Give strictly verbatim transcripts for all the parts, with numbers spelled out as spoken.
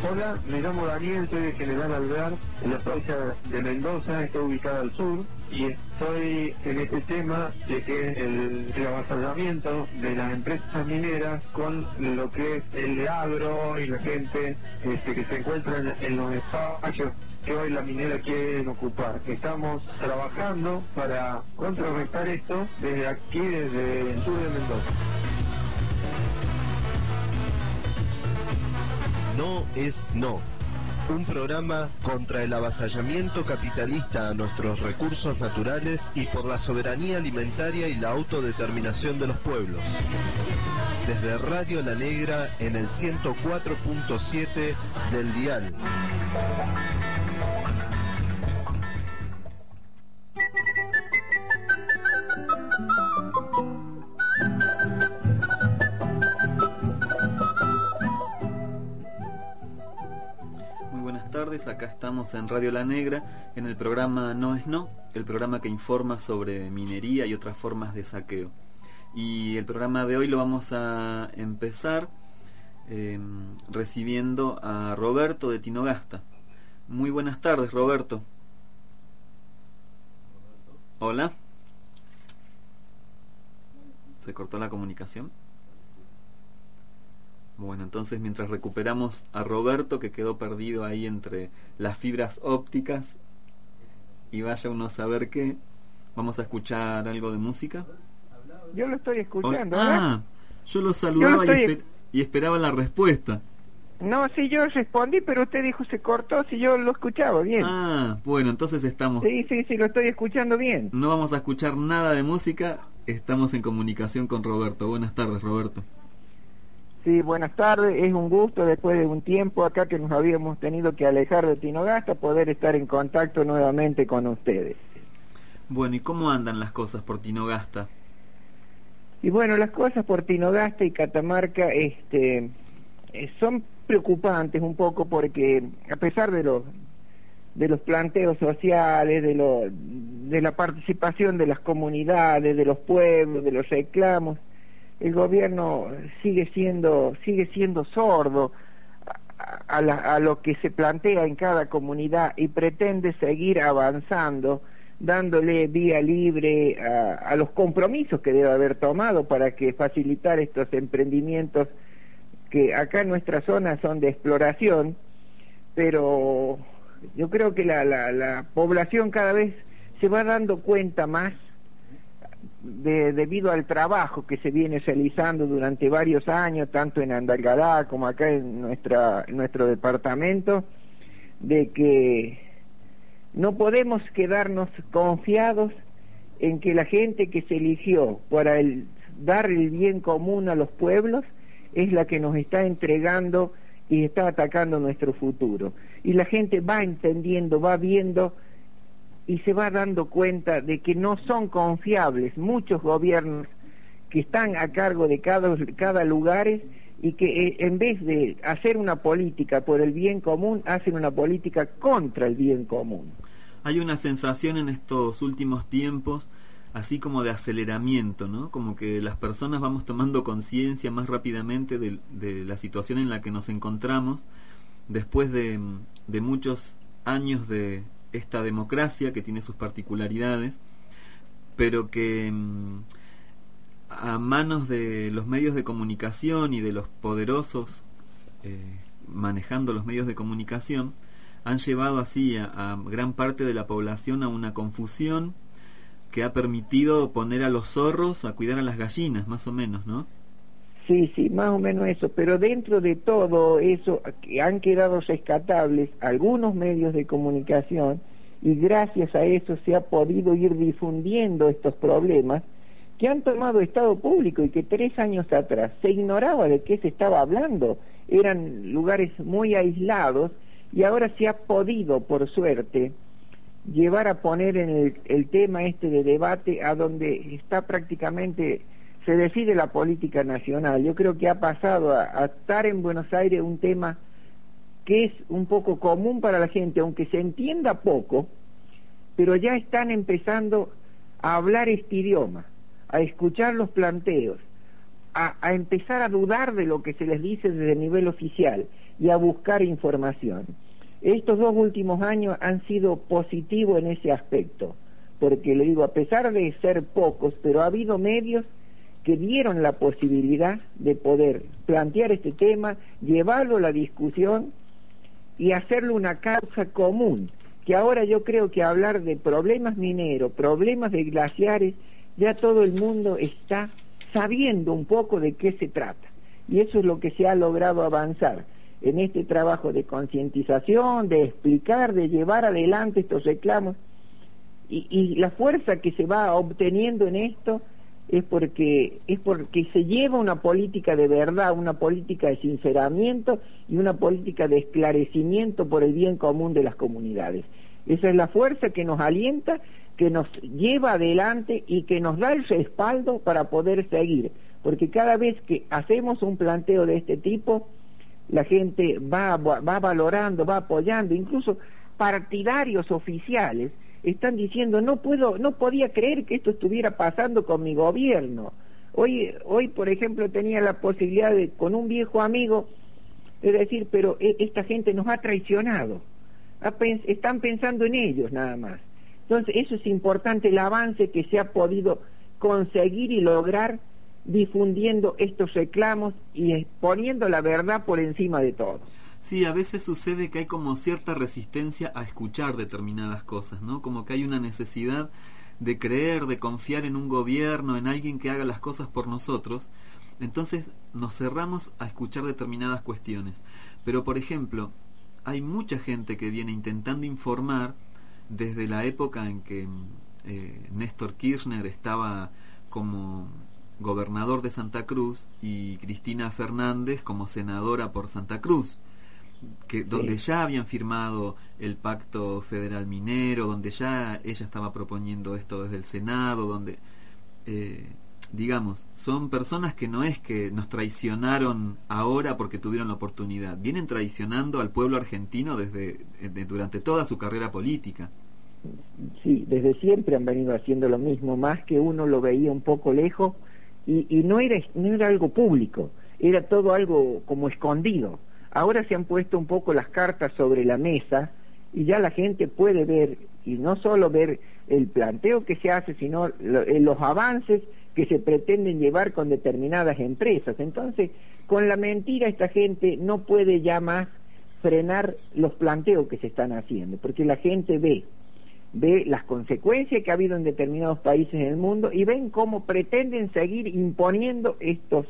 Hola, me llamo Daniel, soy de General Alvear, en la provincia de Mendoza, estoy ubicada al sur y estoy en este tema de que el, el avasallamiento de las empresas mineras con lo que es el agro y la gente este, que se encuentra en, en los espacios que hoy la minera quiere ocupar. Estamos trabajando para contrarrestar esto desde aquí, desde el sur de Mendoza. No es no. Un programa contra el avasallamiento capitalista a nuestros recursos naturales y por la soberanía alimentaria y la autodeterminación de los pueblos. Desde Radio La Negra en el ciento cuatro punto siete del dial. Acá estamos en Radio La Negra en el programa No es No, el programa que informa sobre minería y otras formas de saqueo. Y el programa de hoy lo vamos a empezar eh, recibiendo a Roberto de Tinogasta. Muy buenas tardes, Roberto. Hola. ¿Se cortó la comunicación? Bueno, entonces mientras recuperamos a Roberto, que quedó perdido ahí entre las fibras ópticas y vaya uno a saber qué, vamos a escuchar algo de música. Yo lo estoy escuchando. Ah, yo lo saludaba yo lo y, estoy... esper- y esperaba la respuesta. No, sí, yo respondí, pero usted dijo se cortó, si yo lo escuchaba bien. Ah, bueno, entonces estamos... Sí, sí, sí, lo estoy escuchando bien. No vamos a escuchar nada de música, estamos en comunicación con Roberto. Buenas tardes, Roberto. Sí, buenas tardes, es un gusto después de un tiempo acá que nos habíamos tenido que alejar de Tinogasta poder estar en contacto nuevamente con ustedes. Bueno, ¿y cómo andan las cosas por Tinogasta? Y bueno, las cosas por Tinogasta y Catamarca este, eh, son preocupantes un poco porque a pesar de los de los planteos sociales, de, lo, de la participación de las comunidades, de los pueblos, de los reclamos, el gobierno sigue siendo sigue siendo sordo a, a, la, a lo que se plantea en cada comunidad y pretende seguir avanzando, dándole vía libre a, a los compromisos que debe haber tomado para que facilitar estos emprendimientos que acá en nuestra zona son de exploración, pero yo creo que la, la, la población cada vez se va dando cuenta más De, debido al trabajo que se viene realizando durante varios años, tanto en Andalgalá como acá en, nuestra, en nuestro departamento, de que no podemos quedarnos confiados en que la gente que se eligió para el, dar el bien común a los pueblos es la que nos está entregando y está atacando nuestro futuro. Y la gente va entendiendo, va viendo y se va dando cuenta de que no son confiables muchos gobiernos que están a cargo de cada, cada lugar y que eh, en vez de hacer una política por el bien común, hacen una política contra el bien común. Hay una sensación en estos últimos tiempos, así como de aceleramiento, ¿no? Como que las personas vamos tomando conciencia más rápidamente de, de la situación en la que nos encontramos, después de, de muchos años de esta democracia que tiene sus particularidades, pero que a manos de los medios de comunicación y de los poderosos eh, manejando los medios de comunicación han llevado así a, a gran parte de la población a una confusión que ha permitido poner a los zorros a cuidar a las gallinas, más o menos, ¿no? Sí, sí, más o menos eso, pero dentro de todo eso han quedado rescatables algunos medios de comunicación y gracias a eso se ha podido ir difundiendo estos problemas que han tomado estado público y que tres años atrás se ignoraba de qué se estaba hablando, eran lugares muy aislados y ahora se ha podido, por suerte, llevar a poner en el, el tema este de debate a donde está prácticamente se decide la política nacional. Yo creo que ha pasado a, a estar en Buenos Aires un tema que es un poco común para la gente, aunque se entienda poco, pero ya están empezando a hablar este idioma, a escuchar los planteos, a, a empezar a dudar de lo que se les dice desde el nivel oficial. y a buscar información. Estos dos últimos años han sido positivos en ese aspecto, porque le digo, a pesar de ser pocos, pero ha habido medios que dieron la posibilidad de poder plantear este tema, llevarlo a la discusión y hacerlo una causa común, que ahora yo creo que hablar de problemas mineros, problemas de glaciares, ya todo el mundo está sabiendo un poco de qué se trata, y eso es lo que se ha logrado avanzar en este trabajo de concientización, de explicar, de llevar adelante estos reclamos, y, y la fuerza que se va obteniendo en esto es porque es porque se lleva una política de verdad, una política de sinceramiento y una política de esclarecimiento por el bien común de las comunidades. Esa es la fuerza que nos alienta, que nos lleva adelante y que nos da el respaldo para poder seguir, porque cada vez que hacemos un planteo de este tipo, la gente va, va valorando, va apoyando, incluso partidarios oficiales están diciendo, no puedo, no podía creer que esto estuviera pasando con mi gobierno. Hoy, hoy por ejemplo, tenía la posibilidad de, con un viejo amigo, de decir, pero esta gente nos ha traicionado, están pensando en ellos nada más. Entonces, eso es importante, el avance que se ha podido conseguir y lograr difundiendo estos reclamos y poniendo la verdad por encima de todo. Sí, a veces sucede que hay como cierta resistencia a escuchar determinadas cosas, ¿no? Como que hay una necesidad de creer, de confiar en un gobierno, en alguien que haga las cosas por nosotros. Entonces nos cerramos a escuchar determinadas cuestiones. Pero, por ejemplo, hay mucha gente que viene intentando informar desde la época en que eh, Néstor Kirchner estaba como gobernador de Santa Cruz y Cristina Fernández como senadora por Santa Cruz, que donde ya habían firmado el Pacto Federal Minero, donde ya ella estaba proponiendo esto desde el Senado, donde eh, digamos, son personas que no es que nos traicionaron ahora porque tuvieron la oportunidad, vienen traicionando al pueblo argentino desde de, durante toda su carrera política. Sí, desde siempre han venido haciendo lo mismo, más que uno lo veía un poco lejos, y, y no era, no era algo público, era todo algo como escondido. Ahora se han puesto un poco las cartas sobre la mesa y ya la gente puede ver, y no solo ver el planteo que se hace, sino lo, los avances que se pretenden llevar con determinadas empresas. Entonces, con la mentira esta gente no puede ya más frenar los planteos que se están haciendo, porque la gente ve, ve las consecuencias que ha habido en determinados países en el mundo y ven cómo pretenden seguir imponiendo estos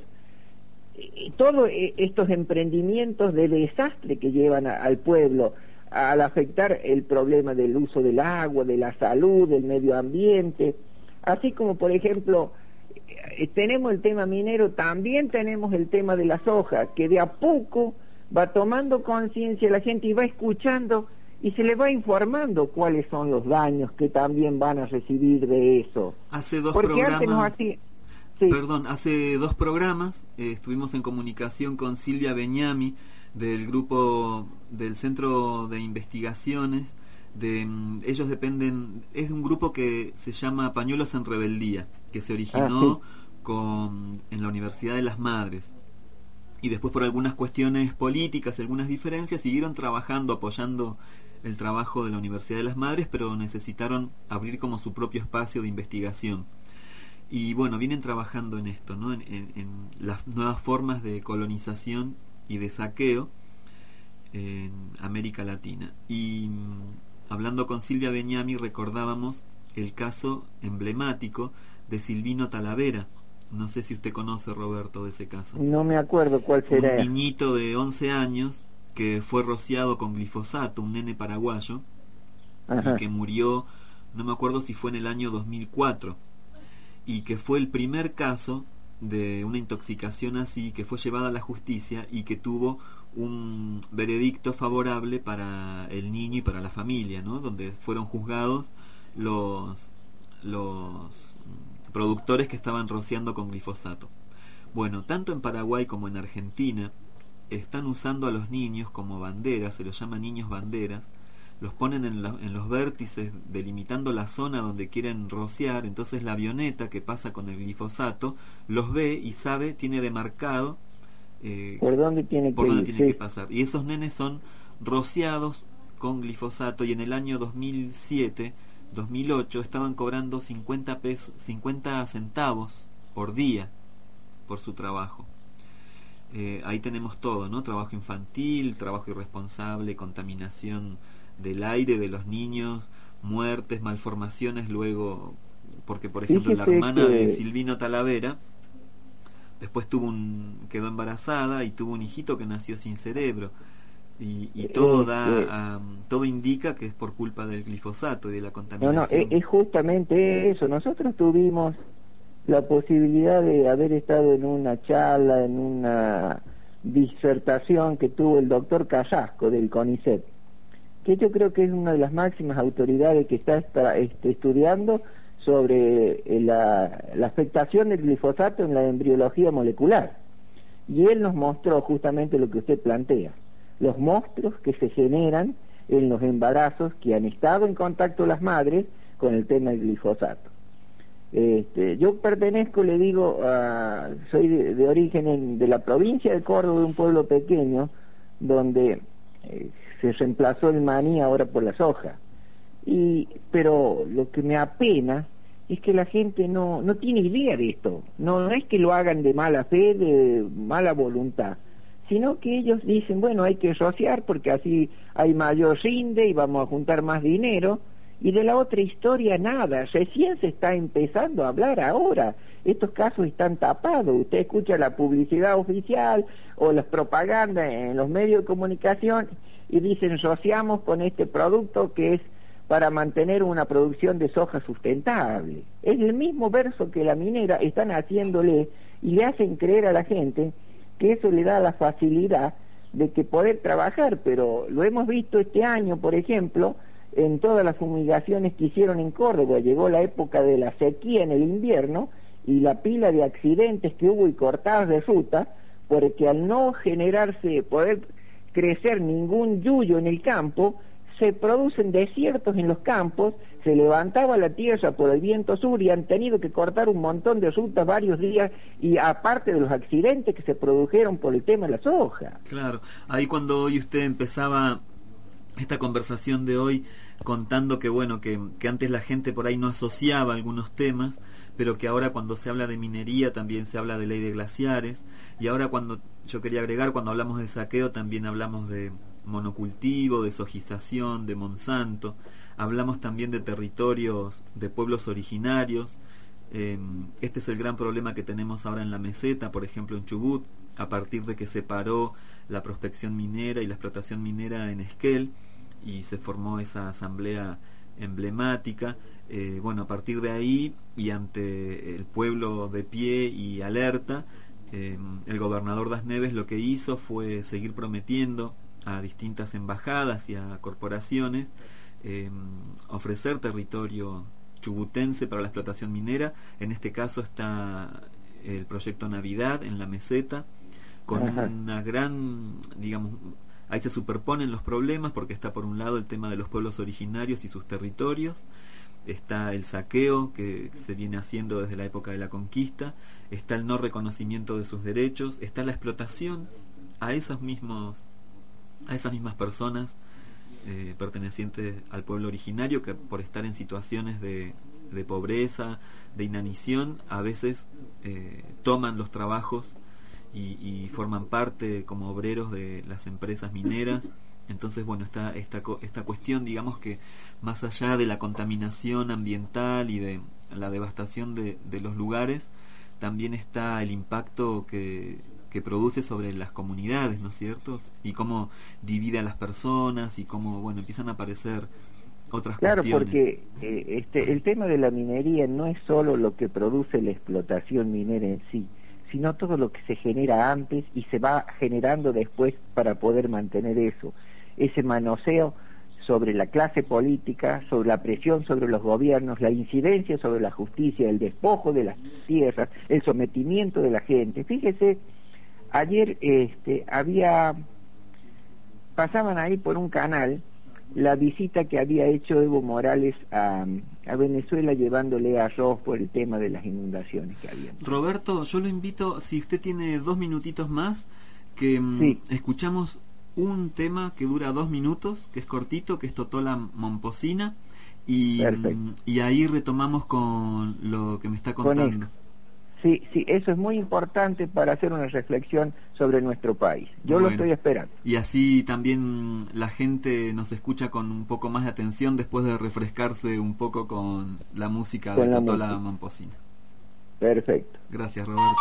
todos estos emprendimientos de desastre que llevan a, al pueblo, al afectar el problema del uso del agua, de la salud, del medio ambiente, así como por ejemplo tenemos el tema minero, también tenemos el tema de la soja, que de a poco va tomando conciencia la gente y va escuchando y se le va informando cuáles son los daños que también van a recibir de eso. Hace dos Porque programas... antes nos hacía... Sí. Perdón, hace dos programas eh, estuvimos en comunicación con Silvia Beñami del grupo del Centro de Investigaciones de mm, ellos dependen, es un grupo que se llama Pañuelos en Rebeldía, que se originó ah, sí. con en la Universidad de las Madres, y después por algunas cuestiones políticas, algunas diferencias, siguieron trabajando, apoyando el trabajo de la Universidad de las Madres, pero necesitaron abrir como su propio espacio de investigación. Y bueno, vienen trabajando en esto, ¿no? En, en, en las nuevas formas de colonización y de saqueo en América Latina. Y hablando con Silvia Beñami recordábamos el caso emblemático de Silvino Talavera. No sé si usted conoce, Roberto, de ese caso. No me acuerdo cuál será. Un niñito de once años que fue rociado con glifosato, un nene paraguayo, Ajá. y que murió, no me acuerdo si fue en el año dos mil cuatro, y que fue el primer caso de una intoxicación así, que fue llevada a la justicia y que tuvo un veredicto favorable para el niño y para la familia, ¿no? Donde fueron juzgados los los productores que estaban rociando con glifosato. Bueno, tanto en Paraguay como en Argentina están usando a los niños como banderas, se los llama niños banderas, los ponen en, la, en los vértices delimitando la zona donde quieren rociar. Entonces la avioneta que pasa con el glifosato los ve y sabe, tiene demarcado eh, por dónde tiene por que dónde ir, tiene sí. que pasar. Y esos nenes son rociados con glifosato, y en el año dos mil siete, dos mil ocho estaban cobrando cincuenta pesos, cincuenta centavos por día por su trabajo. Eh, ahí tenemos todo, ¿no? Trabajo infantil, trabajo irresponsable, contaminación del aire de los niños, muertes, malformaciones luego, porque por ejemplo Fíjese la hermana que... de Silvino Talavera después tuvo un quedó embarazada y tuvo un hijito que nació sin cerebro, y, y todo este... da um, todo indica que es por culpa del glifosato y de la No, contaminación. no, es, es justamente eso. Nosotros tuvimos la posibilidad de haber estado en una charla, en una disertación que tuvo el doctor Carrasco del CONICET, que yo creo que es una de las máximas autoridades que está, está este, estudiando sobre la, la afectación del glifosato en la embriología molecular. Y él nos mostró justamente lo que usted plantea, los monstruos que se generan en los embarazos que han estado en contacto las madres con el tema del glifosato. Este, yo pertenezco, le digo, a, soy de, de origen en, de la provincia de Córdoba, de un pueblo pequeño, donde eh, se reemplazó el maní ahora por la soja. Y, pero lo que me apena es que la gente no, no tiene idea de esto. No, no es que lo hagan de mala fe, de mala voluntad, sino que ellos dicen, bueno, hay que rociar porque así hay mayor rinde y vamos a juntar más dinero. Y de la otra historia nada, recién se está empezando a hablar ahora. Estos casos están tapados. Usted escucha la publicidad oficial o las propagandas en los medios de comunicación y dicen, rociamos con este producto que es para mantener una producción de soja sustentable. Es el mismo verso que la minera están haciéndole y le hacen creer a la gente que eso le da la facilidad de que poder trabajar, pero lo hemos visto este año, por ejemplo, en todas las fumigaciones que hicieron en Córdoba. Llegó la época de la sequía en el invierno y la pila de accidentes que hubo y cortadas de ruta, porque al no generarse, poder crecer ningún yuyo en el campo, se producen desiertos en los campos, se levantaba la tierra por el viento sur y han tenido que cortar un montón de rutas varios días, y aparte de los accidentes que se produjeron por el tema de la soja. Claro, ahí cuando hoy usted empezaba esta conversación de hoy contando que bueno, que, que antes la gente por ahí no asociaba algunos temas, pero que ahora cuando se habla de minería también se habla de ley de glaciares, y ahora cuando yo quería agregar, cuando hablamos de saqueo también hablamos de monocultivo, de sojización, de Monsanto, hablamos también de territorios de pueblos originarios. Eh, este es el gran problema que tenemos ahora en la meseta, por ejemplo en Chubut, a partir de que se paró la prospección minera y la explotación minera en Esquel y se formó esa asamblea emblemática. Eh, bueno, a partir de ahí y ante el pueblo de pie y alerta, eh, el gobernador Das Neves lo que hizo fue seguir prometiendo a distintas embajadas y a corporaciones eh, ofrecer territorio chubutense para la explotación minera. En este caso está el proyecto Navidad en la meseta, con Ajá. una gran, digamos, ahí se superponen los problemas porque está por un lado el tema de los pueblos originarios y sus territorios, está el saqueo que se viene haciendo desde la época de la conquista, está el no reconocimiento de sus derechos, está la explotación a esos mismos a esas mismas personas eh, pertenecientes al pueblo originario, que por estar en situaciones de, de pobreza, de inanición, a veces eh, toman los trabajos y, y forman parte como obreros de las empresas mineras. Entonces, bueno, esta, esta, esta cuestión, digamos que más allá de la contaminación ambiental y de la devastación de, de los lugares, también está el impacto que que produce sobre las comunidades, ¿no es cierto? Y cómo divide a las personas y cómo, bueno, empiezan a aparecer otras claro, cuestiones. Claro, porque eh, este, el tema de la minería no es solo lo que produce la explotación minera en sí, sino todo lo que se genera antes y se va generando después para poder mantener eso. Ese manoseo sobre la clase política, sobre la presión sobre los gobiernos, la incidencia sobre la justicia, el despojo de las tierras, el sometimiento de la gente. Fíjese, ayer este, había, pasaban ahí por un canal la visita que había hecho Evo Morales a, a Venezuela llevándole arroz por el tema de las inundaciones que había. Roberto, yo lo invito, si usted tiene dos minutitos más, que mm, Sí. escuchamos un tema que dura dos minutos, que es cortito, que es Totola Momposina, y, Perfecto. mm, y ahí retomamos con lo que me está Con contando. esto. Sí, sí, eso es muy importante para hacer una reflexión sobre nuestro país. Yo lo Bueno. estoy esperando. Y así también la gente nos escucha con un poco más de atención después de refrescarse un poco con la música Con de la Totola música. Momposina. Perfecto. Gracias, Roberto.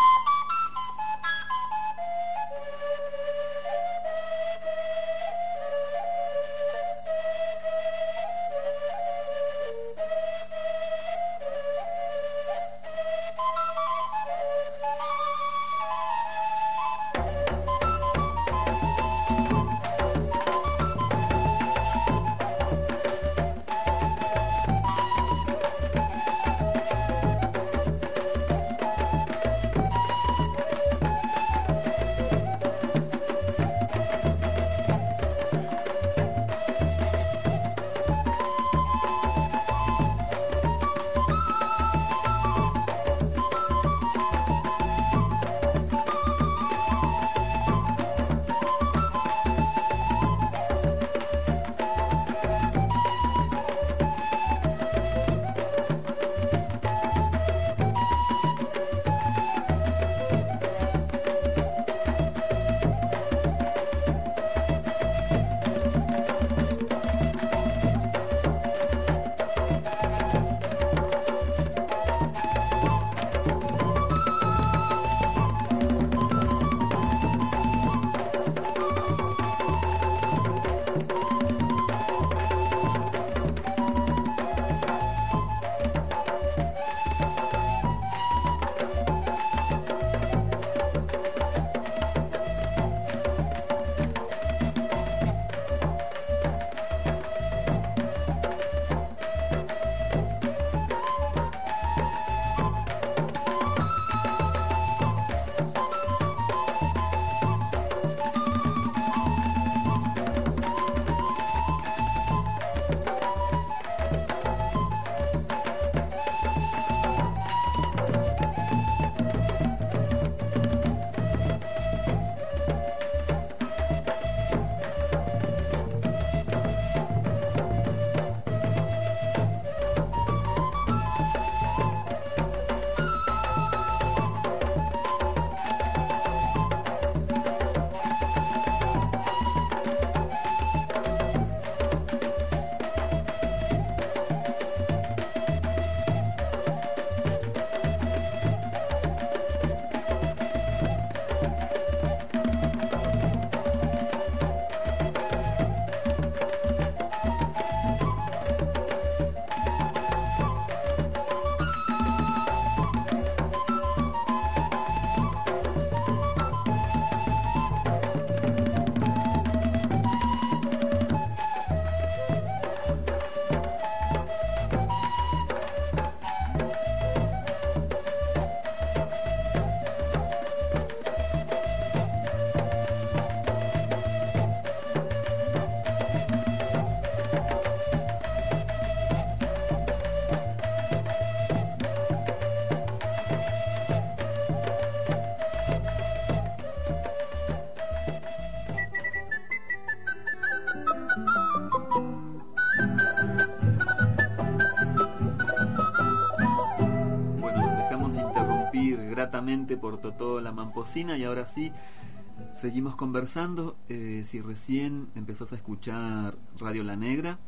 Gratamente por Totola Momposina, y ahora sí seguimos conversando. Eh, si recién empezás a escuchar Radio La Negra,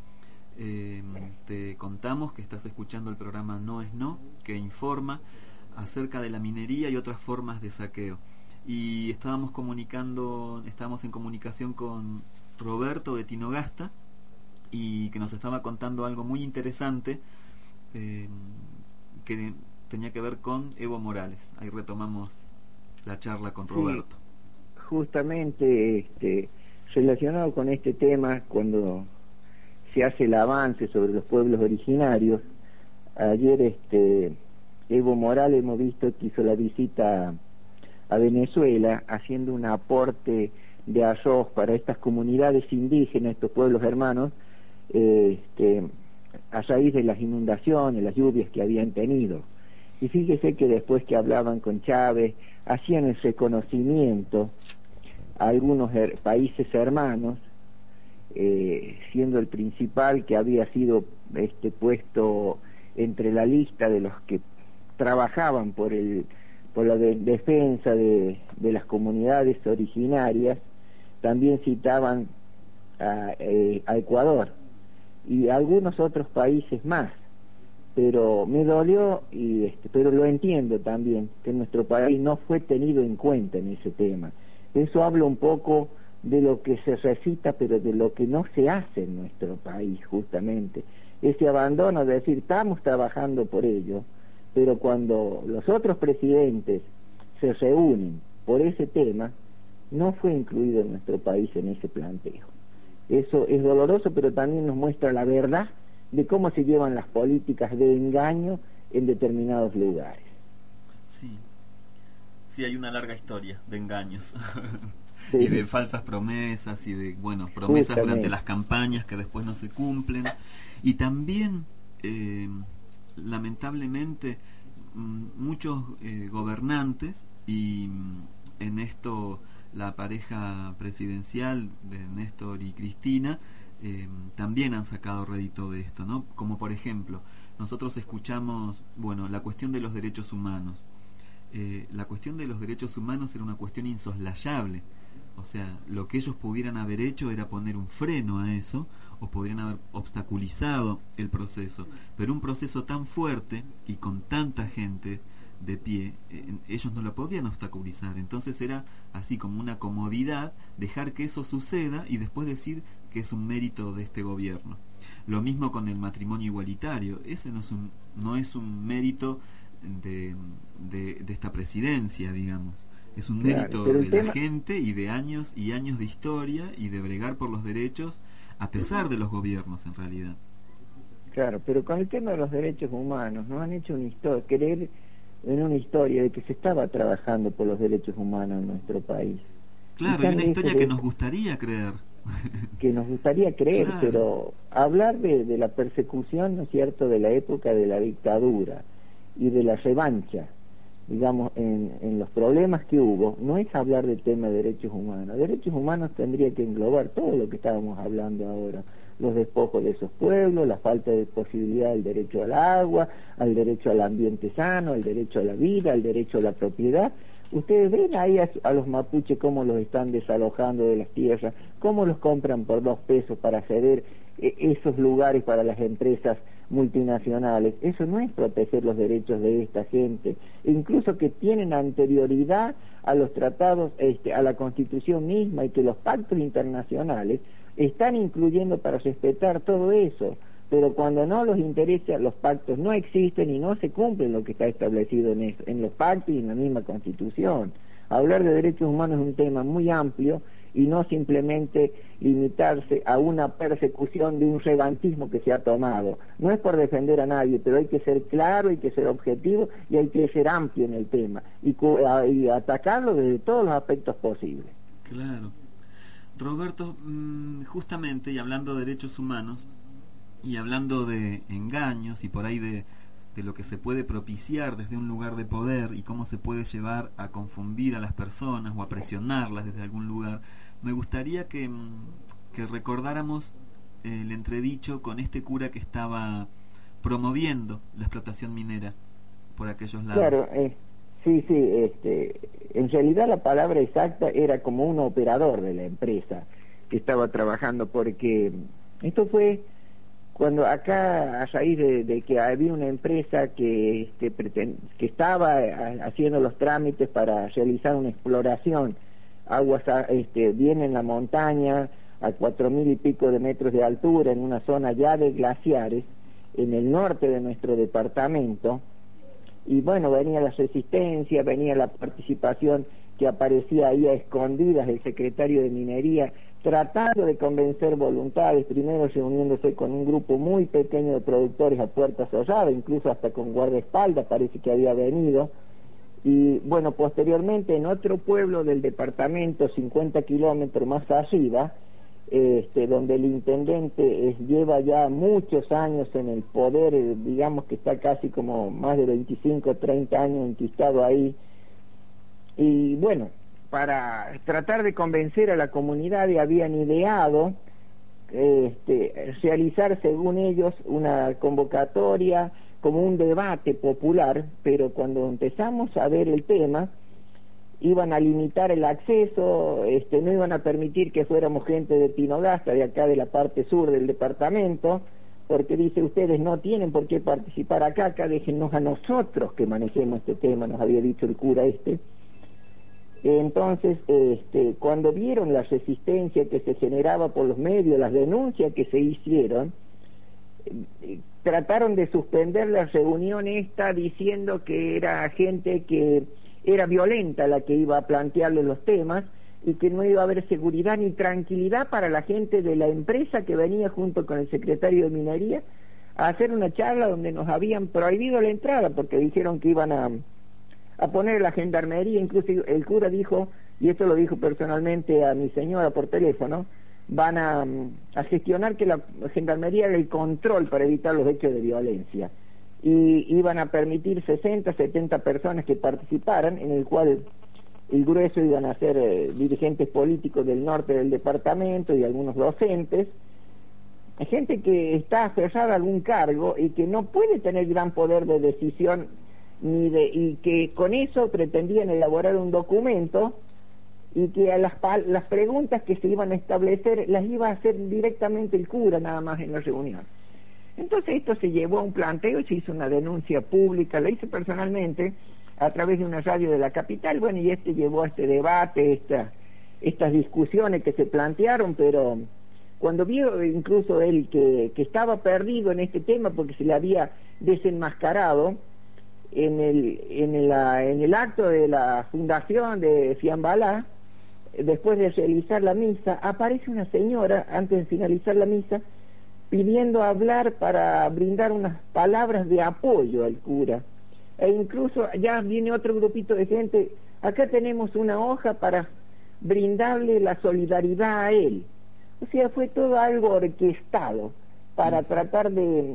eh, te contamos que estás escuchando el programa No es No, que informa acerca de la minería y otras formas de saqueo. Y estábamos comunicando, estábamos en comunicación con Roberto de Tinogasta, y que nos estaba contando algo muy interesante eh, que tenía que ver con Evo Morales. Ahí retomamos la charla con Roberto. Sí, justamente este, relacionado con este tema, cuando se hace el avance sobre los pueblos originarios, ayer este Evo Morales hemos visto que hizo la visita a Venezuela, haciendo un aporte de arroz para estas comunidades indígenas, estos pueblos hermanos, este, a raíz de las inundaciones, las lluvias que habían tenido. Y fíjese que después que hablaban con Chávez, hacían el reconocimiento a algunos her países hermanos, eh, siendo el principal que había sido este puesto entre la lista de los que trabajaban por el por la de defensa de, de las comunidades originarias, también citaban a, eh, a Ecuador y a algunos otros países más. Pero me dolió, y este, pero lo entiendo también, que nuestro país no fue tenido en cuenta en ese tema. Eso habla un poco de lo que se recita, pero de lo que no se hace en nuestro país, justamente. Ese abandono de decir, estamos trabajando por ello, pero cuando los otros presidentes se reúnen por ese tema, no fue incluido en nuestro país en ese planteo. Eso es doloroso, pero también nos muestra la verdad de cómo se llevan las políticas de engaño en determinados lugares. Sí, sí, hay una larga historia de engaños. Sí. Y de falsas promesas y de, bueno, promesas Justamente. durante las campañas que después no se cumplen. Y también, eh, lamentablemente, m- muchos eh, gobernantes, y m- en esto la pareja presidencial de Néstor y Cristina, eh, también han sacado rédito de esto, ¿no? Como por ejemplo, nosotros escuchamos, bueno, la cuestión de los derechos humanos. Eh, la cuestión de los derechos humanos era una cuestión insoslayable. O sea, lo que ellos pudieran haber hecho era poner un freno a eso, o podrían haber obstaculizado el proceso. Pero un proceso tan fuerte y con tanta gente de pie, eh, ellos no lo podían obstaculizar. Entonces era así como una comodidad dejar que eso suceda y después decir que es un mérito de este gobierno. Lo mismo con el matrimonio igualitario. Ese no es un, no es un mérito de, de, de esta presidencia, digamos. Es un mérito Claro, de la tema... gente y de años y años de historia y de bregar por los derechos a pesar de los gobiernos, en realidad. Claro, pero con el tema de los derechos humanos nos han hecho una historia, creer en una historia de que se estaba trabajando por los derechos humanos en nuestro país. Claro, hay una historia que nos gustaría creer. Que nos gustaría creer, claro. Pero hablar de, de la persecución, ¿no es cierto?, de la época de la dictadura y de la revancha, digamos, en, en los problemas que hubo, no es hablar del tema de derechos humanos. Derechos humanos tendría que englobar todo lo que estábamos hablando ahora, los despojos de esos pueblos, la falta de posibilidad del derecho al agua, al derecho al ambiente sano, al derecho a la vida, al derecho a la propiedad. Ustedes ven ahí a, a los mapuches cómo los están desalojando de las tierras, cómo los compran por dos pesos para ceder eh, esos lugares para las empresas multinacionales. Eso no es proteger los derechos de esta gente, incluso que tienen anterioridad a los tratados, este, a la Constitución misma, y que los pactos internacionales están incluyendo para respetar todo eso. Pero cuando no los interesa, los pactos no existen y no se cumplen lo que está establecido en, eso, en los pactos y en la misma Constitución. Hablar de derechos humanos es un tema muy amplio y no simplemente limitarse a una persecución de un revantismo que se ha tomado. No es por defender a nadie, pero hay que ser claro, hay que ser objetivo y hay que ser amplio en el tema y, y atacarlo desde todos los aspectos posibles. Claro. Roberto, justamente, y hablando de derechos humanos, y hablando de engaños y por ahí de, de lo que se puede propiciar desde un lugar de poder y cómo se puede llevar a confundir a las personas o a presionarlas desde algún lugar, me gustaría que, que recordáramos el entredicho con este cura que estaba promoviendo la explotación minera por aquellos lados. Claro, eh, sí, sí, este, en realidad la palabra exacta era como un operador de la empresa que estaba trabajando, porque esto fue cuando acá, a raíz de, de que había una empresa que, este, pretend, que estaba a, haciendo los trámites para realizar una exploración, aguas este, bien en la montaña, a cuatro mil y pico de metros de altura, en una zona ya de glaciares, en el norte de nuestro departamento, y bueno, venía la resistencia, venía la participación que aparecía ahí a escondidas del secretario de Minería, tratando de convencer voluntades, primero reuniéndose con un grupo muy pequeño de productores a puerta cerrada, incluso hasta con guardaespaldas parece que había venido, y bueno, posteriormente en otro pueblo del departamento, cincuenta kilómetros más arriba, este, donde el intendente es, lleva ya muchos años en el poder, eh, digamos que está casi como más de veinticinco, treinta años enquistado ahí, y bueno, para tratar de convencer a la comunidad y habían ideado este, realizar, según ellos, una convocatoria como un debate popular, pero cuando empezamos a ver el tema, iban a limitar el acceso, este, no iban a permitir que fuéramos gente de Tinogasta, de acá de la parte sur del departamento, porque dice, ustedes no tienen por qué participar acá, acá déjennos a nosotros que manejemos este tema, nos había dicho el cura este. Entonces, este, cuando vieron la resistencia que se generaba por los medios, las denuncias que se hicieron, eh, trataron de suspender la reunión esta diciendo que era gente que era violenta la que iba a plantearle los temas y que no iba a haber seguridad ni tranquilidad para la gente de la empresa que venía junto con el secretario de Minería a hacer una charla donde nos habían prohibido la entrada porque dijeron que iban a, a poner la gendarmería, incluso el cura dijo, y esto lo dijo personalmente a mi señora por teléfono, van a, a gestionar que la gendarmería haga el control para evitar los hechos de violencia. Y iban a permitir sesenta, setenta personas que participaran, en el cual el grueso iban a ser eh, dirigentes políticos del norte del departamento y algunos docentes, gente que está aferrada a algún cargo y que no puede tener gran poder de decisión, ni de, y que con eso pretendían elaborar un documento y que a las, las preguntas que se iban a establecer las iba a hacer directamente el cura nada más en la reunión. Entonces esto se llevó a un planteo y se hizo una denuncia pública, la hice personalmente a través de una radio de la capital, bueno, y este llevó a este debate, esta, estas discusiones que se plantearon, pero cuando vio incluso él que, que estaba perdido en este tema porque se le había desenmascarado, en el, en la, en el acto de la fundación de Fiambalá, después de realizar la misa, aparece una señora, antes de finalizar la misa, pidiendo hablar para brindar unas palabras de apoyo al cura. E incluso ya viene otro grupito de gente, acá tenemos una hoja para brindarle la solidaridad a él. O sea, fue todo algo orquestado para tratar de,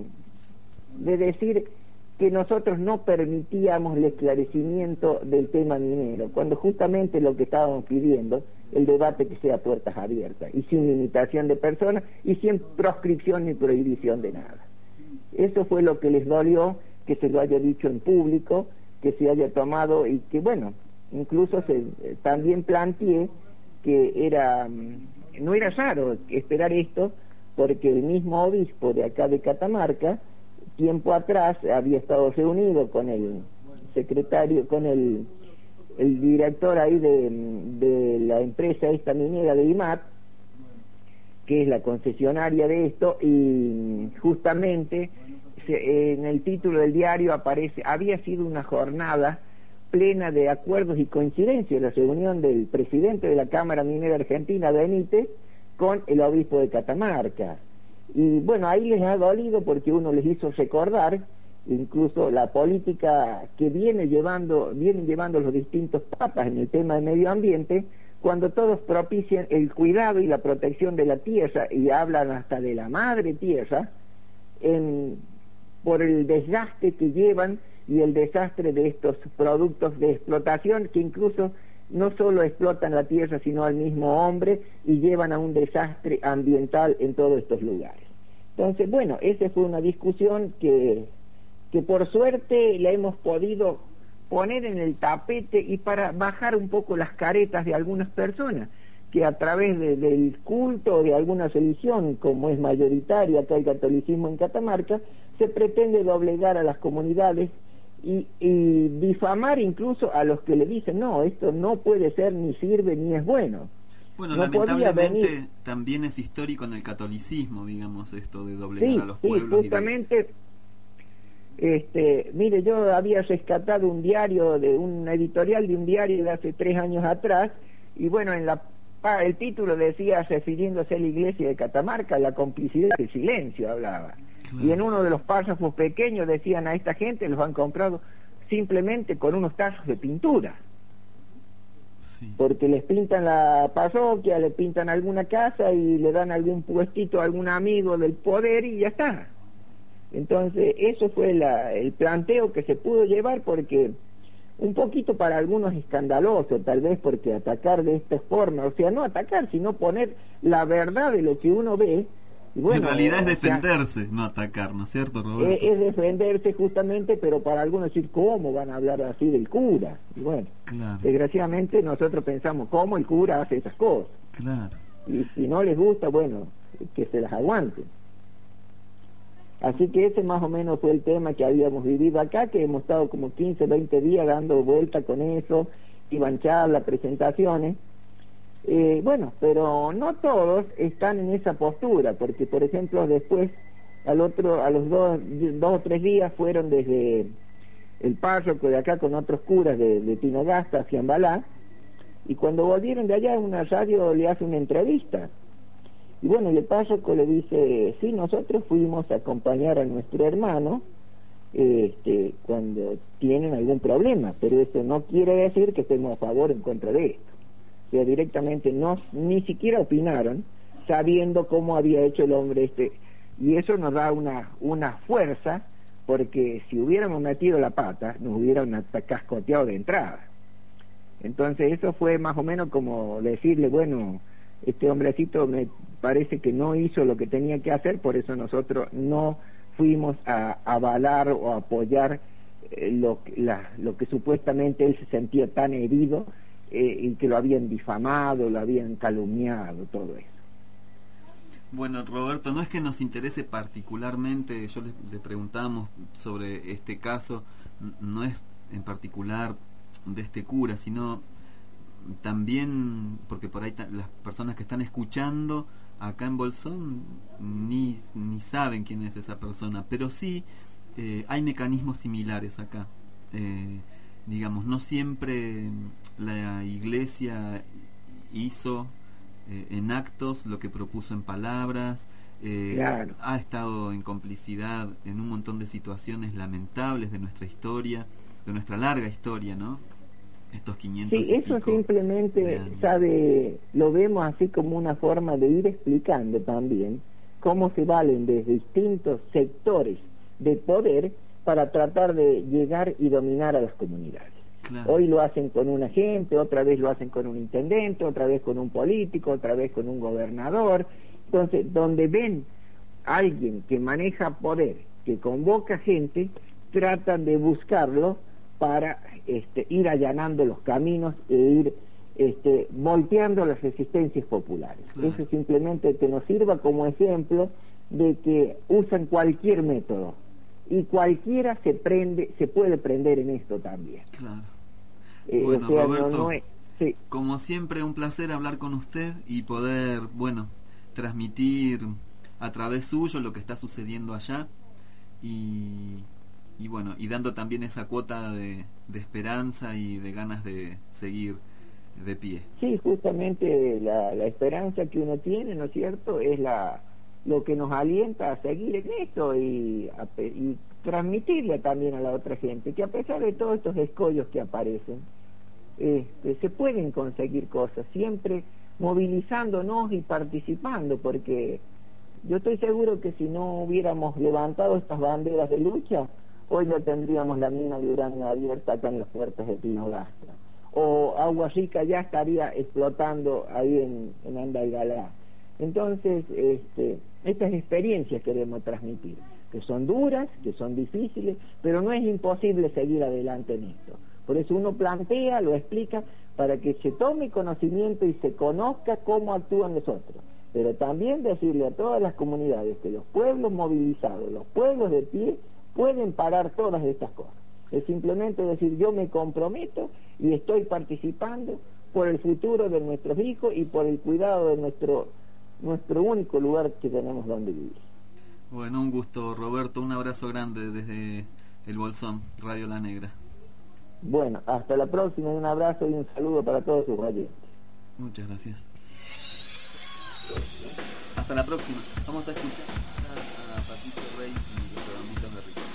de decir que nosotros no permitíamos el esclarecimiento del tema minero, cuando justamente lo que estábamos pidiendo, el debate que sea puertas abiertas, y sin limitación de personas, y sin proscripción ni prohibición de nada. Eso fue lo que les dolió, que se lo haya dicho en público, que se haya tomado, y que bueno, incluso se, eh, también planteé que era, no era raro esperar esto, porque el mismo obispo de acá de Catamarca, tiempo atrás había estado reunido con el secretario, con el, el director ahí de, de la empresa esta minera de I M A T, que es la concesionaria de esto, y justamente se, en el título del diario aparece, había sido una jornada plena de acuerdos y coincidencias, la reunión del presidente de la Cámara Minera Argentina, Benítez, con el obispo de Catamarca. Y bueno, ahí les ha dolido porque uno les hizo recordar incluso la política que viene llevando, vienen llevando los distintos papas en el tema del medio ambiente, cuando todos propician el cuidado y la protección de la tierra, y hablan hasta de la madre tierra, en, por el desgaste que llevan y el desastre de estos productos de explotación que incluso no solo explotan la tierra sino al mismo hombre y llevan a un desastre ambiental en todos estos lugares. Entonces, bueno, esa fue una discusión que, que por suerte la hemos podido poner en el tapete y para bajar un poco las caretas de algunas personas que a través de, del culto de alguna religión, como es mayoritaria acá el catolicismo en Catamarca, se pretende doblegar a las comunidades y, y difamar incluso a los que le dicen, no, esto no puede ser, ni sirve, ni es bueno. Bueno, no lamentablemente venir... también es histórico en el catolicismo, digamos, esto de doblegar sí, a los sí, pueblos. justamente, y de... este, mire, yo había rescatado un diario, de un editorial de un diario de hace tres años atrás, y bueno, en la el título decía, refiriéndose a la iglesia de Catamarca, la complicidad del silencio, hablaba. Claro. Y en uno de los párrafos pequeños decían, a esta gente los han comprado simplemente con unos tazos de pintura. Sí. Porque les pintan la parroquia, le pintan alguna casa y le dan algún puestito a algún amigo del poder y ya está. Entonces, eso fue la, el planteo que se pudo llevar porque un poquito para algunos escandaloso, tal vez porque atacar de esta forma, o sea, no atacar, sino poner la verdad de lo que uno ve. Y bueno, en realidad es defenderse, o sea, no atacar, ¿no es cierto, Roberto? Es, es defenderse justamente, pero para algunos decir, ¿cómo van a hablar así del cura? Y bueno, claro. Desgraciadamente nosotros pensamos, ¿cómo el cura hace esas cosas? Claro. Y si no les gusta, bueno, que se las aguanten. Así que ese más o menos fue el tema que habíamos vivido acá, que hemos estado como quince, veinte días dando vuelta con eso, iban charlas, presentaciones. Eh, bueno, pero no todos están en esa postura, porque por ejemplo después, al otro, a los dos, dos o tres días fueron desde el párroco de acá con otros curas de, de Tinogasta hacia Ambalá, y cuando volvieron de allá una radio le hace una entrevista. Y bueno, el párroco le dice, sí, nosotros fuimos a acompañar a nuestro hermano este, cuando tienen algún problema, pero eso no quiere decir que estemos a favor o en contra de esto. O sea, directamente no, ni siquiera opinaron, sabiendo cómo había hecho el hombre este, y eso nos da una, una fuerza, porque si hubiéramos metido la pata, nos hubieran cascoteado de entrada. Entonces eso fue más o menos como decirle, bueno, este hombrecito me parece que no hizo lo que tenía que hacer, por eso nosotros no fuimos a avalar o a apoyar eh, lo, la, lo que supuestamente él se sentía tan herido, eh, y que lo habían difamado, lo habían calumniado, todo eso. Bueno, Roberto, no es que nos interese particularmente, yo le, le preguntamos sobre este caso, no es en particular de este cura, sino también porque por ahí ta, las personas que están escuchando acá en Bolsón ni, ni saben quién es esa persona, pero sí eh, hay mecanismos similares acá. Eh, digamos, no siempre la Iglesia hizo eh, en actos lo que propuso en palabras. Eh, claro. Ha estado en complicidad en un montón de situaciones lamentables de nuestra historia, de nuestra larga historia, ¿no? Estos quinientos Sí, eso simplemente, sabe, lo vemos así como una forma de ir explicando también cómo se valen de distintos sectores de poder para tratar de llegar y dominar a las comunidades. Claro. Hoy lo hacen con un agente, otra vez lo hacen con un intendente, otra vez con un político, otra vez con un gobernador. Entonces, donde ven a alguien que maneja poder, que convoca gente, tratan de buscarlo para este, ir allanando los caminos e ir este, volteando las resistencias populares. Claro. Eso simplemente que nos sirva como ejemplo de que usan cualquier método y cualquiera se prende, se puede prender en esto también. Claro. Eh, bueno, o sea, Roberto, no, no es, sí. Como siempre un placer hablar con usted y poder, bueno, transmitir a través suyo lo que está sucediendo allá y, y bueno, y dando también esa cuota de, de esperanza y de ganas de seguir de pie. Sí, justamente la, la esperanza que uno tiene, ¿no es cierto?, es la lo que nos alienta a seguir en esto y, a, y transmitirle también a la otra gente que a pesar de todos estos escollos que aparecen, este, se pueden conseguir cosas, siempre movilizándonos y participando, porque yo estoy seguro que si no hubiéramos levantado estas banderas de lucha, hoy no tendríamos la mina de uranio abierta acá en las puertas de Tinogasta, o Agua Rica ya estaría explotando ahí en, en Andaigalá. Entonces, este, estas experiencias queremos transmitir, que son duras, que son difíciles, pero no es imposible seguir adelante en esto. Por eso uno plantea, lo explica, para que se tome conocimiento y se conozca cómo actúan los otros. Pero también decirle a todas las comunidades que los pueblos movilizados, los pueblos de pie, pueden parar todas estas cosas. Es simplemente decir, yo me comprometo y estoy participando por el futuro de nuestros hijos y por el cuidado de nuestro nuestro único lugar que tenemos donde vivir. Bueno, un gusto, Roberto, un abrazo grande desde el Bolsón, Radio La Negra. Bueno, hasta la próxima, un abrazo y un saludo para todos sus oyentes. Muchas gracias. Hasta la próxima. Vamos a escuchar a Patricio Rey y los redonditos de Rico.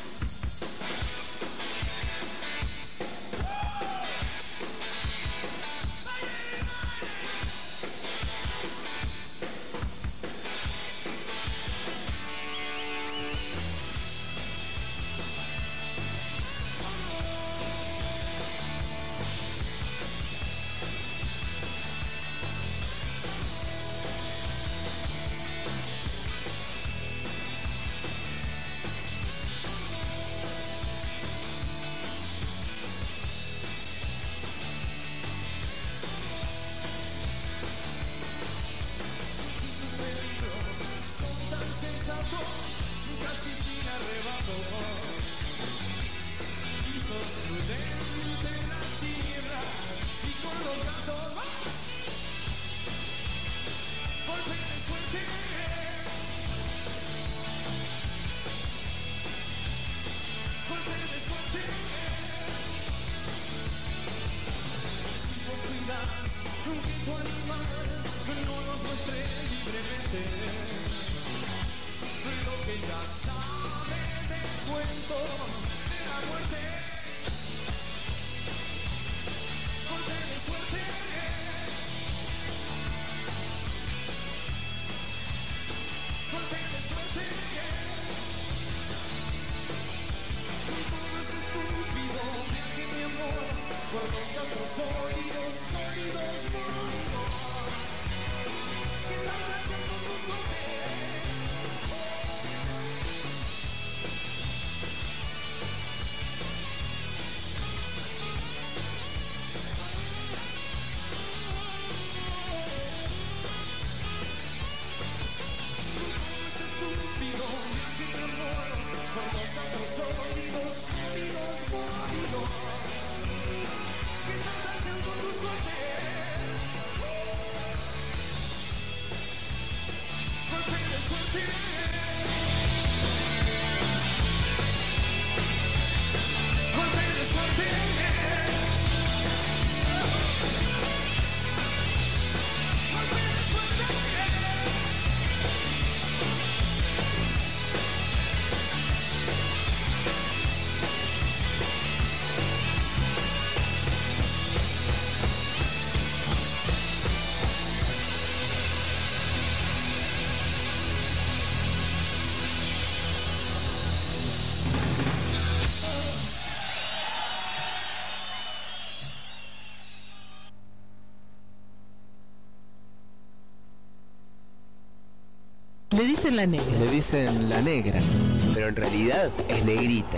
Le dicen la negra. Le dicen la negra. Pero en realidad es negrita.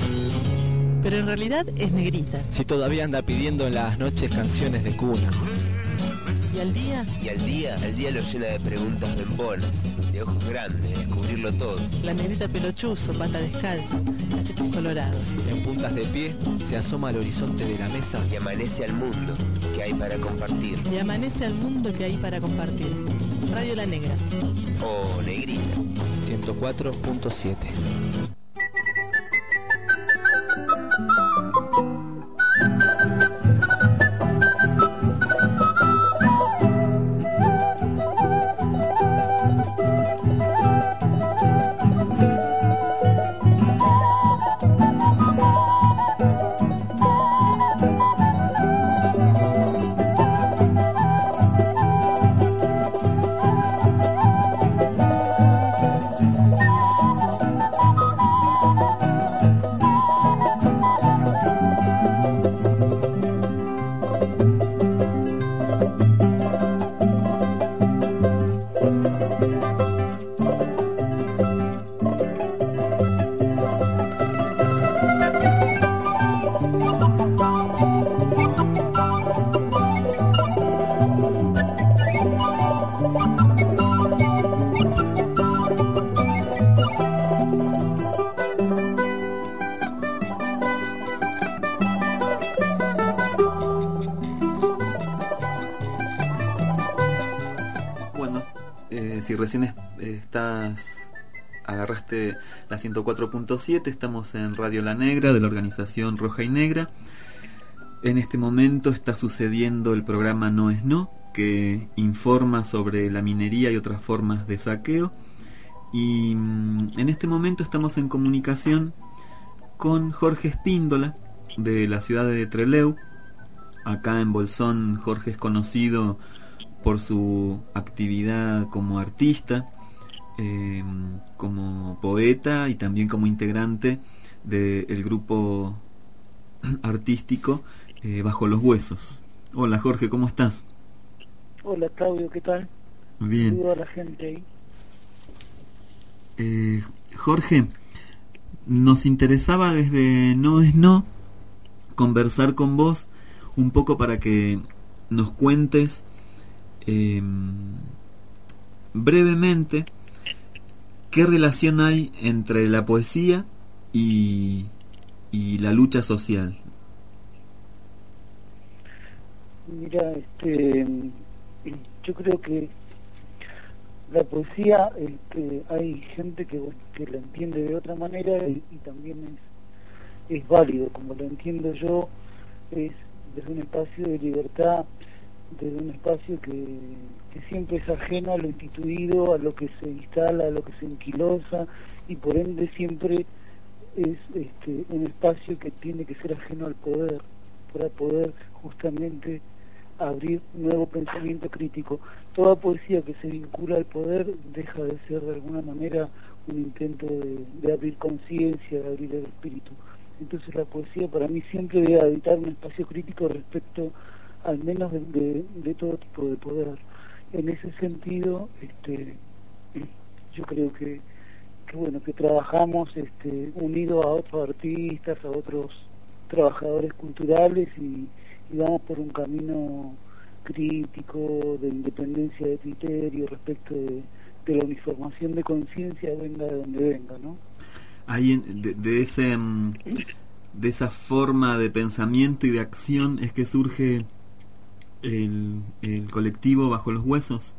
Pero en realidad es negrita. Si todavía anda pidiendo en las noches canciones de cuna. ¿Y al día? Y al día, al día lo llena de preguntas bembonas, de ojos grandes, de descubrirlo todo. La negrita pelochuzo, pata descalza, cachetes colorados. En puntas de pie se asoma al horizonte de la mesa. Y amanece al mundo que hay para compartir. Y amanece al mundo que hay para compartir. Radio La Negra. O Negrita. ciento cuatro punto siete. Si recién est estás agarraste la ciento cuatro punto siete, estamos en Radio La Negra de la organización Roja y Negra. En este momento está sucediendo el programa No es No, que informa sobre la minería y otras formas de saqueo. Y en este momento estamos en comunicación con Jorge Espíndola de la ciudad de Trelew. Acá en Bolsón Jorge es conocido por su actividad como artista, eh, como poeta y también como integrante del grupo artístico eh, Bajo los Huesos. Hola Jorge, ¿cómo estás? Hola Claudio, ¿qué tal? Bien. Saludo a la gente ahí. Eh, Jorge, nos interesaba desde No es No conversar con vos un poco para que nos cuentes Eh, brevemente qué relación hay entre la poesía y, y la lucha social? Mira, este, yo creo que la poesía, este, hay gente que, bueno, que la entiende de otra manera y, y también es, es válido, como lo entiendo yo, es desde un espacio de libertad, desde un espacio que, que siempre es ajeno a lo instituido, a lo que se instala, a lo que se enquilosa, y por ende siempre es este, un espacio que tiene que ser ajeno al poder, para poder justamente abrir nuevo pensamiento crítico. Toda poesía que se vincula al poder deja de ser de alguna manera un intento de, de abrir conciencia, de abrir el espíritu. Entonces la poesía para mí siempre debe habitar un espacio crítico respecto al menos de, de, de todo tipo de poder. En ese sentido, este, yo creo que, que bueno, que trabajamos este, unidos a otros artistas, a otros trabajadores culturales y y vamos por un camino crítico, de independencia de criterio respecto de, de la uniformación de conciencia, venga de donde venga, ¿no? Ahí de, de ese de esa forma de pensamiento y de acción es que surge el, el colectivo Bajo los Huesos.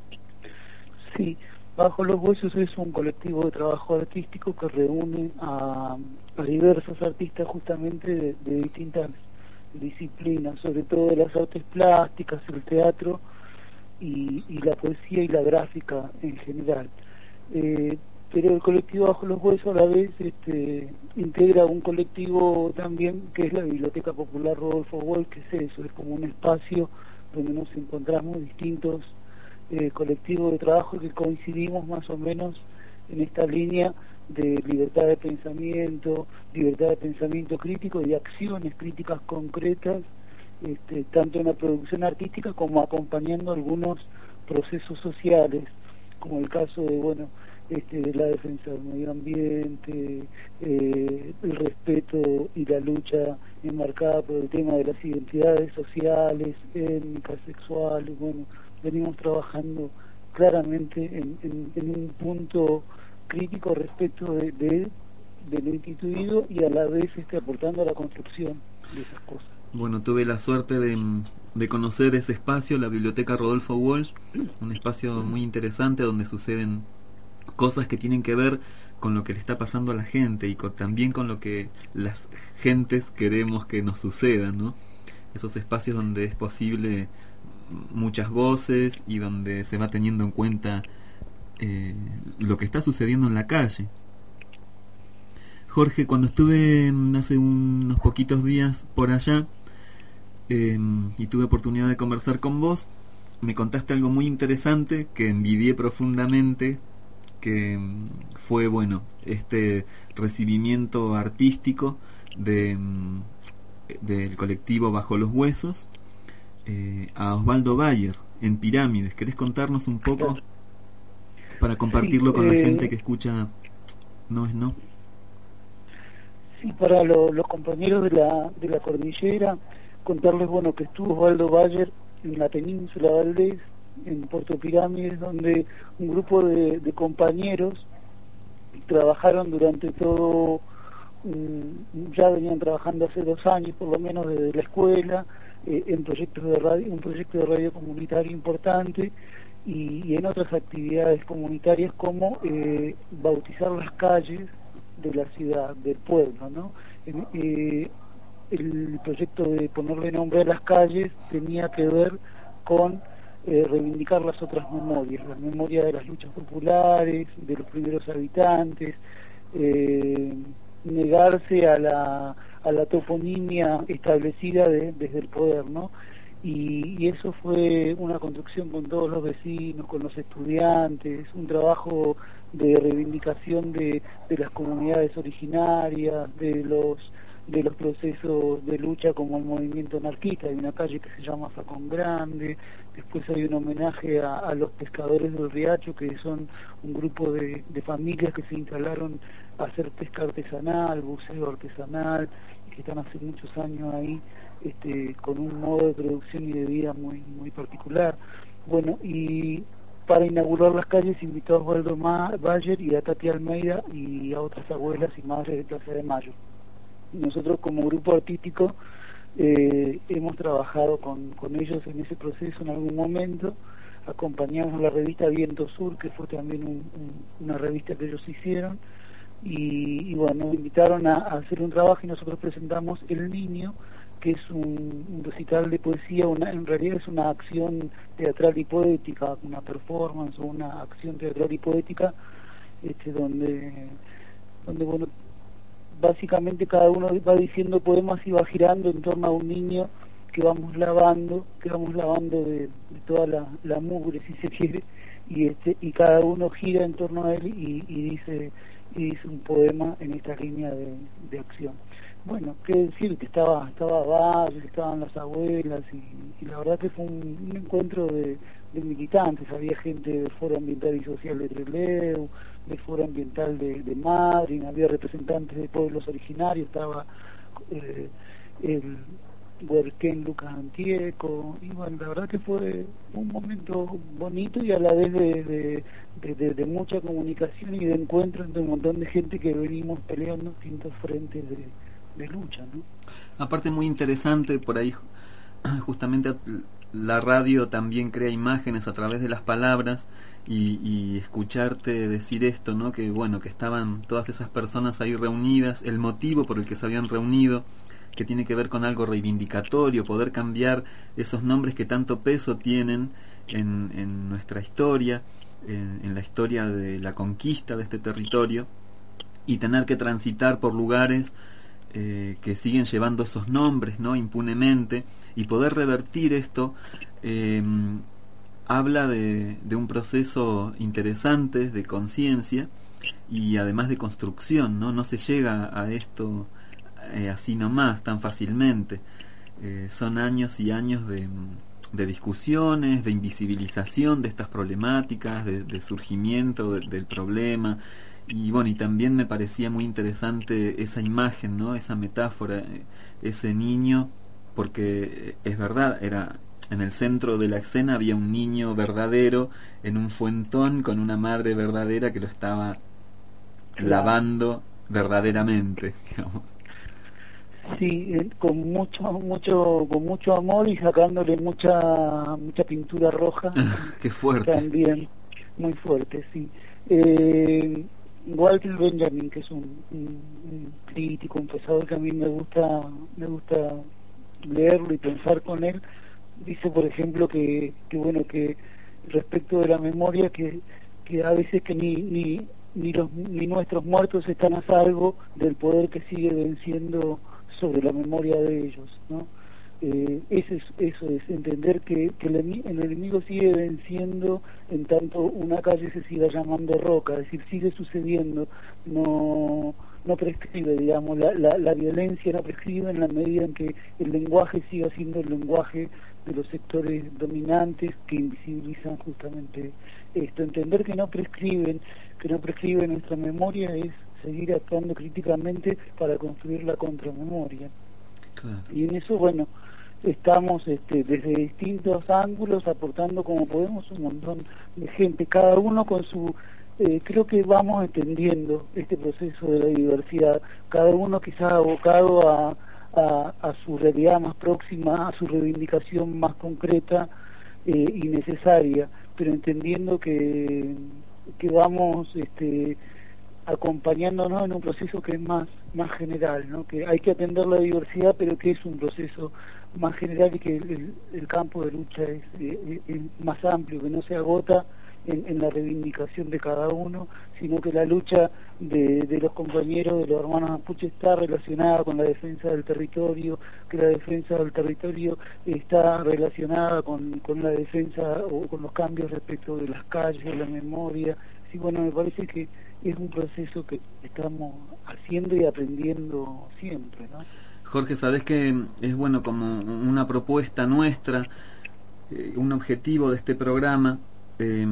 Sí, Bajo los Huesos es un colectivo de trabajo artístico que reúne a, a diversos artistas justamente de, de distintas disciplinas, sobre todo de las artes plásticas, el teatro y, y la poesía y la gráfica en general. Eh, pero el colectivo Bajo los Huesos a la vez este, integra un colectivo también que es la Biblioteca Popular Rodolfo Walsh, que es eso, es como un espacio donde nos encontramos distintos eh, colectivos de trabajo que coincidimos más o menos en esta línea de libertad de pensamiento, libertad de pensamiento crítico y de acciones críticas concretas, este, tanto en la producción artística como acompañando algunos procesos sociales, como el caso de, bueno, este, de la defensa del medio ambiente, eh, el respeto y la lucha enmarcada por el tema de las identidades sociales, étnicas, sexuales. Bueno, venimos trabajando claramente en, en, en un punto crítico respecto de, de, de lo instituido y a la vez este, aportando a la construcción de esas cosas. Bueno, tuve la suerte de, de conocer ese espacio, la Biblioteca Rodolfo Walsh, un espacio muy interesante donde suceden cosas que tienen que ver con lo que le está pasando a la gente y con, también con lo que las gentes queremos que nos suceda, ¿no? Esos espacios donde es posible muchas voces y donde se va teniendo en cuenta Eh, lo que está sucediendo en la calle. Jorge, cuando estuve hace unos poquitos días por allá eh, y tuve oportunidad de conversar con vos, me contaste algo muy interesante que envidié profundamente, que fue, bueno, este recibimiento artístico de del colectivo Bajo los Huesos eh, a Osvaldo Bayer en Pirámides. ¿Querés contarnos un poco para compartirlo sí, con eh, la gente que escucha No es No? Sí, para lo, los compañeros de la, de la cordillera, contarles, bueno, que estuvo Osvaldo Bayer en la península de Valdés, en Puerto Pirámides, donde un grupo de, de compañeros trabajaron durante todo, um, ya venían trabajando hace dos años, por lo menos desde la escuela, eh, en proyectos de radio, un proyecto de radio comunitario importante, y, y en otras actividades comunitarias como eh, bautizar las calles de la ciudad, del pueblo, ¿no? En, eh, el proyecto de ponerle nombre a las calles tenía que ver con eh, reivindicar las otras memorias, la memoria de las luchas populares, de los primeros habitantes, eh, negarse a la, a la toponimia establecida de, desde el poder, ¿no? Y, y eso fue una construcción con todos los vecinos, con los estudiantes, un trabajo de reivindicación de, de las comunidades originarias, de los de los procesos de lucha como el movimiento anarquista. Hay una calle que se llama Facón Grande, después hay un homenaje a, a los pescadores del Riacho, que son un grupo de, de familias que se instalaron a hacer pesca artesanal, buceo artesanal, que están hace muchos años ahí este, con un modo de producción y de vida muy muy particular. Bueno, y para inaugurar las calles invitó a Osvaldo Bayer y a Tati Almeida y a otras abuelas y madres de Plaza de Mayo. Nosotros como grupo artístico eh, hemos trabajado con, con ellos en ese proceso en algún momento, acompañamos la revista Viento Sur, que fue también un, un, una revista que ellos hicieron, y, y bueno, nos invitaron a, a hacer un trabajo y nosotros presentamos El Niño, que es un, un recital de poesía, una, en realidad es una acción teatral y poética, una performance o una acción teatral y poética, este, donde, donde bueno, básicamente cada uno va diciendo poemas y va girando en torno a un niño que vamos lavando, que vamos lavando de, de toda la, la mugre, si se quiere, y este y cada uno gira en torno a él y, y dice y dice un poema en esta línea de, de acción. Bueno, qué decir, que estaba estaba Valle, estaban las abuelas, y, y la verdad que fue un, un encuentro de, de militantes, había gente del Foro Ambiental y Social de Trelew, del Foro Ambiental de, de Madrid, había representantes de pueblos originarios, estaba eh, el Huerquén Lucas Antieco, y bueno, la verdad que fue un momento bonito y a la vez de, de, de, de, de mucha comunicación y de encuentro entre un montón de gente que venimos peleando en distintos frentes de, de lucha, ¿no? Aparte muy interesante, por ahí justamente la radio también crea imágenes a través de las palabras, y, y escucharte decir esto, ¿no? Que bueno, que estaban todas esas personas ahí reunidas, el motivo por el que se habían reunido, que tiene que ver con algo reivindicatorio, poder cambiar esos nombres que tanto peso tienen en, en nuestra historia, en, en la historia de la conquista de este territorio, y tener que transitar por lugares eh, que siguen llevando esos nombres, ¿no? Impunemente, y poder revertir esto eh, habla de, de un proceso interesante de conciencia y además de construcción, ¿no? No se llega a esto Eh, así nomás, tan fácilmente. Eh, son años y años de, de discusiones, de invisibilización de estas problemáticas, de, de surgimiento de, del problema, y bueno, y también me parecía muy interesante esa imagen, ¿no? Esa metáfora, eh, ese niño, porque es verdad, era en el centro de la escena había un niño verdadero en un fuentón con una madre verdadera que lo estaba lavando verdaderamente, digamos. Sí, eh, con mucho, mucho, con mucho amor y sacándole mucha, mucha pintura roja. Qué fuerte. También, muy fuerte, sí. Eh, Walter Benjamin, que es un, un, un crítico, un pensador que a mí me gusta, me gusta leerlo y pensar con él, dice, por ejemplo, que, que bueno, que respecto de la memoria, que, que a veces que ni, ni, ni los, ni nuestros muertos están a salvo del poder que sigue venciendo sobre la memoria de ellos, ¿no? Eh, eso, es, eso es entender que, que el, el enemigo sigue venciendo en tanto una calle se siga llamando Roca, es decir, sigue sucediendo, no no prescribe, digamos, la, la, la violencia no prescribe en la medida en que el lenguaje siga siendo el lenguaje de los sectores dominantes que invisibilizan justamente esto. Entender que no prescriben, que no prescribe nuestra memoria es seguir actuando críticamente para construir la contramemoria. Claro. Y en eso, bueno, estamos este, desde distintos ángulos aportando como podemos un montón de gente, cada uno con su... Eh, creo que vamos entendiendo este proceso de la diversidad, cada uno quizás abocado a, a, a su realidad más próxima, a su reivindicación más concreta eh, y necesaria, pero entendiendo que, que vamos... este acompañándonos en un proceso que es más más general, ¿no? Que hay que atender la diversidad, pero que es un proceso más general y que el, el campo de lucha es, es, es más amplio, que no se agota en, en la reivindicación de cada uno, sino que la lucha de, de los compañeros, de los hermanos mapuche está relacionada con la defensa del territorio, que la defensa del territorio está relacionada con, con la defensa o con los cambios respecto de las calles, de la memoria. Sí, bueno, me parece que es un proceso que estamos haciendo y aprendiendo siempre, ¿no? Jorge, sabés que es bueno como una propuesta nuestra, eh, un objetivo de este programa, eh,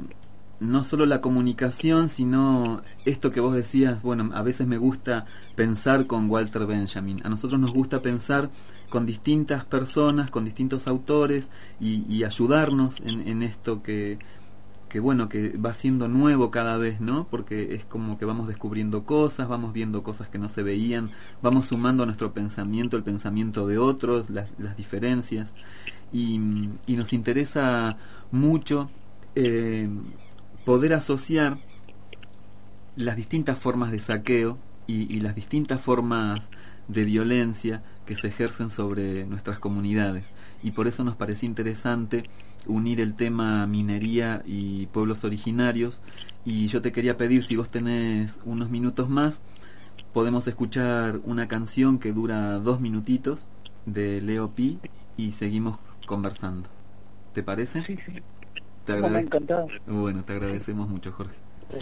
no solo la comunicación, sino esto que vos decías, bueno, a veces me gusta pensar con Walter Benjamin, a nosotros nos gusta pensar con distintas personas, con distintos autores y, y ayudarnos en, en esto que... que que bueno, que va siendo nuevo cada vez, ¿no? Porque es como que vamos descubriendo cosas, vamos viendo cosas que no se veían, vamos sumando a nuestro pensamiento el pensamiento de otros, las, las diferencias, y, y nos interesa mucho eh, poder asociar las distintas formas de saqueo y, y las distintas formas de violencia que se ejercen sobre nuestras comunidades, y por eso nos parecía interesante unir el tema minería y pueblos originarios. Y yo te quería pedir, si vos tenés unos minutos más, podemos escuchar una canción que dura dos minutitos de Leo Pi y seguimos conversando. ¿Te parece? Sí, sí. Te No, me agrade- encantado. Bueno, te agradecemos mucho, Jorge. Sí.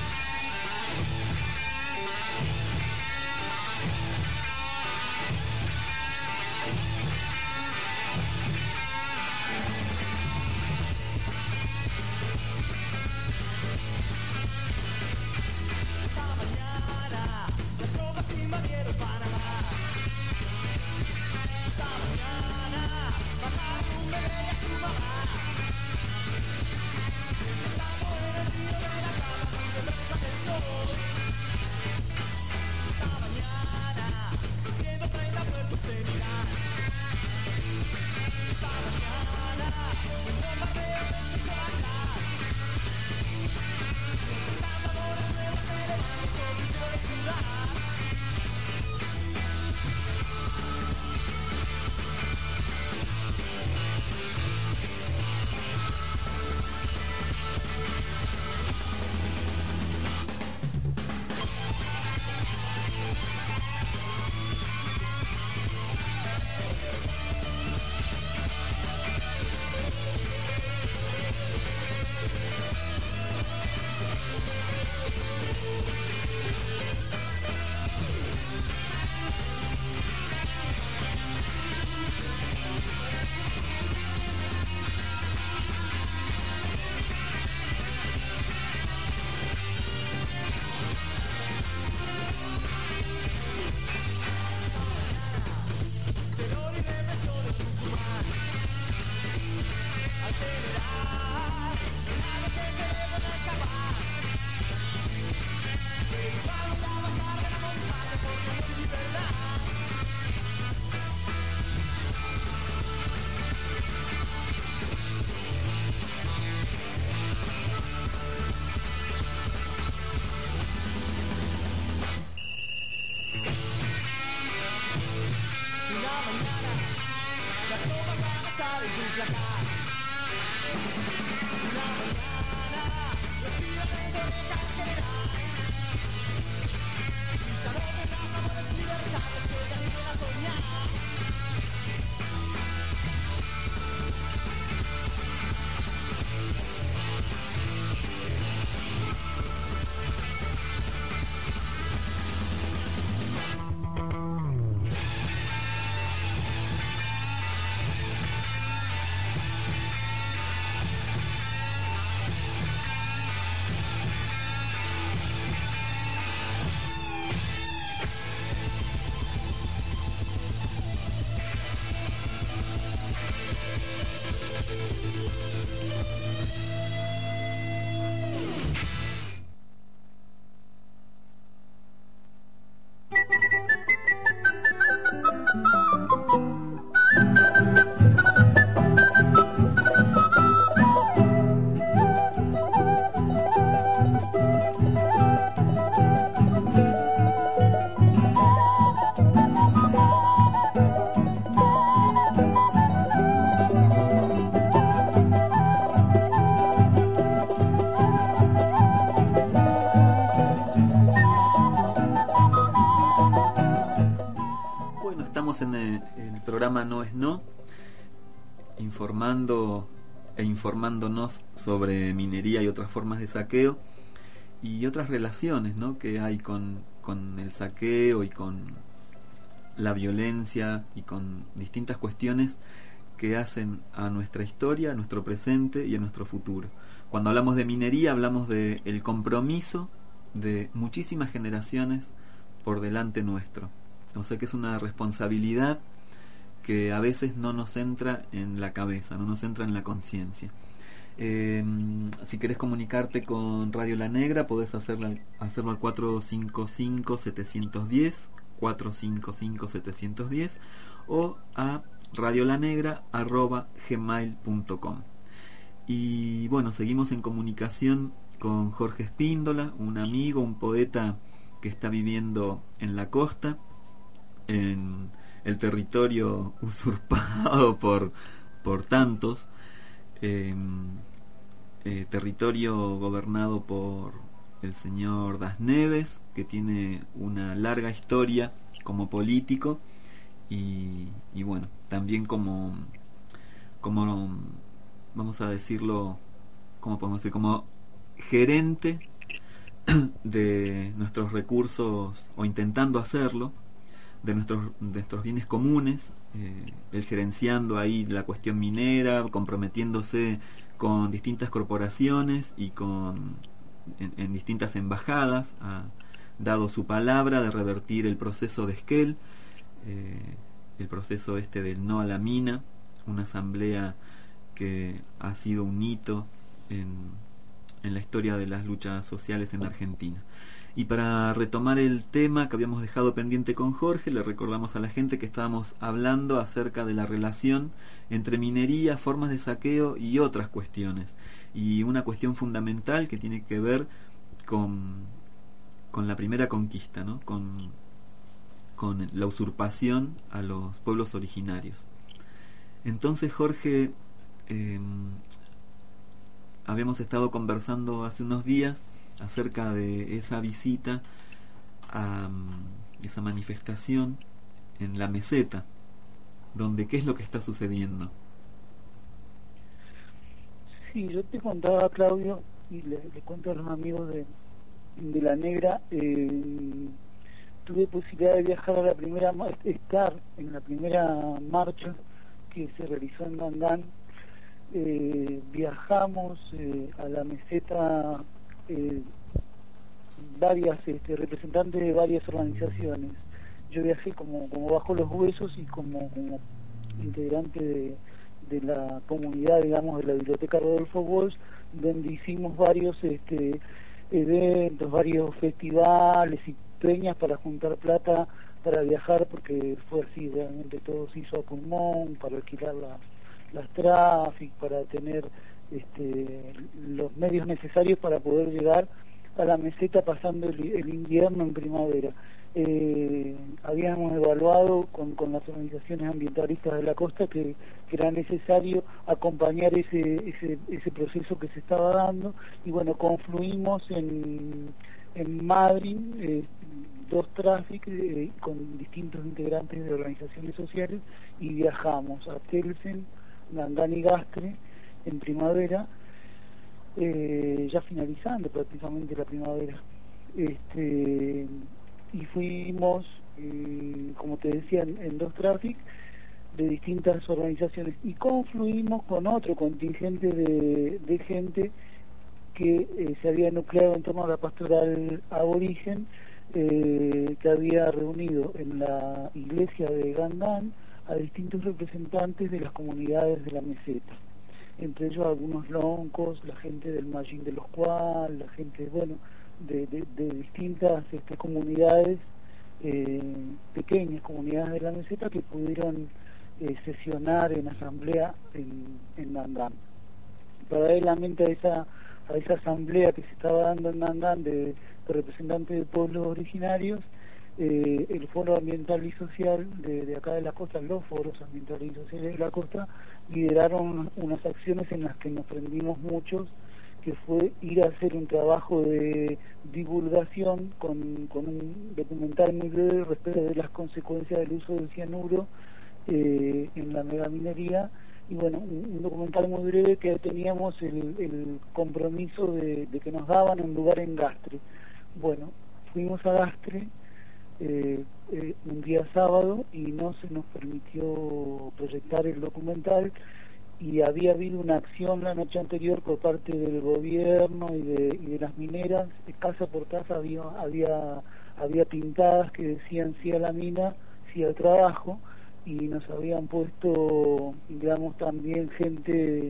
En el, el programa No es No, informando e informándonos sobre minería y otras formas de saqueo y otras relaciones, ¿no?, que hay con, con el saqueo y con la violencia y con distintas cuestiones que hacen a nuestra historia, a nuestro presente y a nuestro futuro. Cuando hablamos de minería hablamos de el compromiso de muchísimas generaciones por delante nuestro. O sea que es una responsabilidad que a veces no nos entra en la cabeza, no nos entra en la conciencia. Eh, si querés comunicarte con Radio La Negra, podés hacerla, hacerlo al cuatro cinco cinco, siete uno cero, cuatro cinco cinco, siete uno cero o a radiolanegra arroba gmail punto com. Y bueno, seguimos en comunicación con Jorge Espíndola, un amigo, un poeta que está viviendo en la costa, en el territorio usurpado por, por tantos, eh, eh, territorio gobernado por el señor Das Neves, que tiene una larga historia como político y, y bueno, también como, como, vamos a decirlo, como podemos decir, como gerente de nuestros recursos, o intentando hacerlo, de nuestros, de nuestros bienes comunes, eh, el gerenciando ahí la cuestión minera, comprometiéndose con distintas corporaciones y con en, en distintas embajadas, ha dado su palabra de revertir el proceso de Esquel, eh, el proceso este del no a la mina, una asamblea que ha sido un hito en, en la historia de las luchas sociales en Argentina. Y para retomar el tema que habíamos dejado pendiente con Jorge, le recordamos a la gente que estábamos hablando acerca de la relación entre minería, formas de saqueo y otras cuestiones. Y una cuestión fundamental que tiene que ver con, con la primera conquista, ¿no? Con, con la usurpación a los pueblos originarios. Entonces, Jorge, eh, habíamos estado conversando hace unos días acerca de esa visita a esa manifestación en la meseta, donde qué es lo que está sucediendo. Sí, yo te contaba, Claudio, y le, le cuento a los amigos de, de La Negra, eh, tuve posibilidad de viajar a la primera, estar en la primera marcha que se realizó en Gangán. Eh, viajamos eh, a la meseta, Eh, varias este, representantes de varias organizaciones. Yo viajé como, como bajo los huesos y como, como integrante de, de la comunidad, digamos, de la Biblioteca Rodolfo Walsh, donde hicimos varios este, eventos, varios festivales y peñas para juntar plata para viajar, porque fue así, realmente todo se hizo a pulmón, para alquilar la, las tráficos, para tener Este, los medios necesarios para poder llegar a la meseta pasando el, el invierno en primavera. Eh, habíamos evaluado con, con las organizaciones ambientalistas de la costa que, que era necesario acompañar ese, ese, ese proceso que se estaba dando, y bueno, confluimos en, en Madrid, eh, dos tráficos eh, con distintos integrantes de organizaciones sociales, y viajamos a Telsen, Gangán y Gastre en primavera, eh, ya finalizando prácticamente la primavera, este, y fuimos, eh, como te decía, en, en dos tráficos de distintas organizaciones, y confluimos con otro contingente de, de gente que eh, se había nucleado en torno a la pastoral aborigen, eh, que había reunido en la iglesia de Gangán a distintos representantes de las comunidades de la meseta, entre ellos algunos loncos, la gente del Mallín de los Cual, la gente, bueno, de, de, de distintas este, comunidades, eh, pequeñas comunidades de la meseta, que pudieron eh, sesionar en asamblea en, en Gangán. Paralelamente a esa, a esa asamblea que se estaba dando en Gangán de, de representantes de pueblos originarios, Eh, el Foro Ambiental y Social de, de acá de la costa, los foros ambientales y sociales de la costa, lideraron unas acciones en las que nos prendimos muchos, que fue ir a hacer un trabajo de divulgación con, con un documental muy breve respecto de las consecuencias del uso del cianuro eh, en la megaminería, y bueno, un, un documental muy breve que teníamos el, el compromiso de, de que nos daban un lugar en Gastre. Bueno, fuimos a Gastre Eh, eh, un día sábado, y no se nos permitió proyectar el documental, y había habido una acción la noche anterior por parte del gobierno y de, y de las mineras. Casa por casa había, había, había pintadas que decían sí a la mina, sí al trabajo, y nos habían puesto, digamos, también gente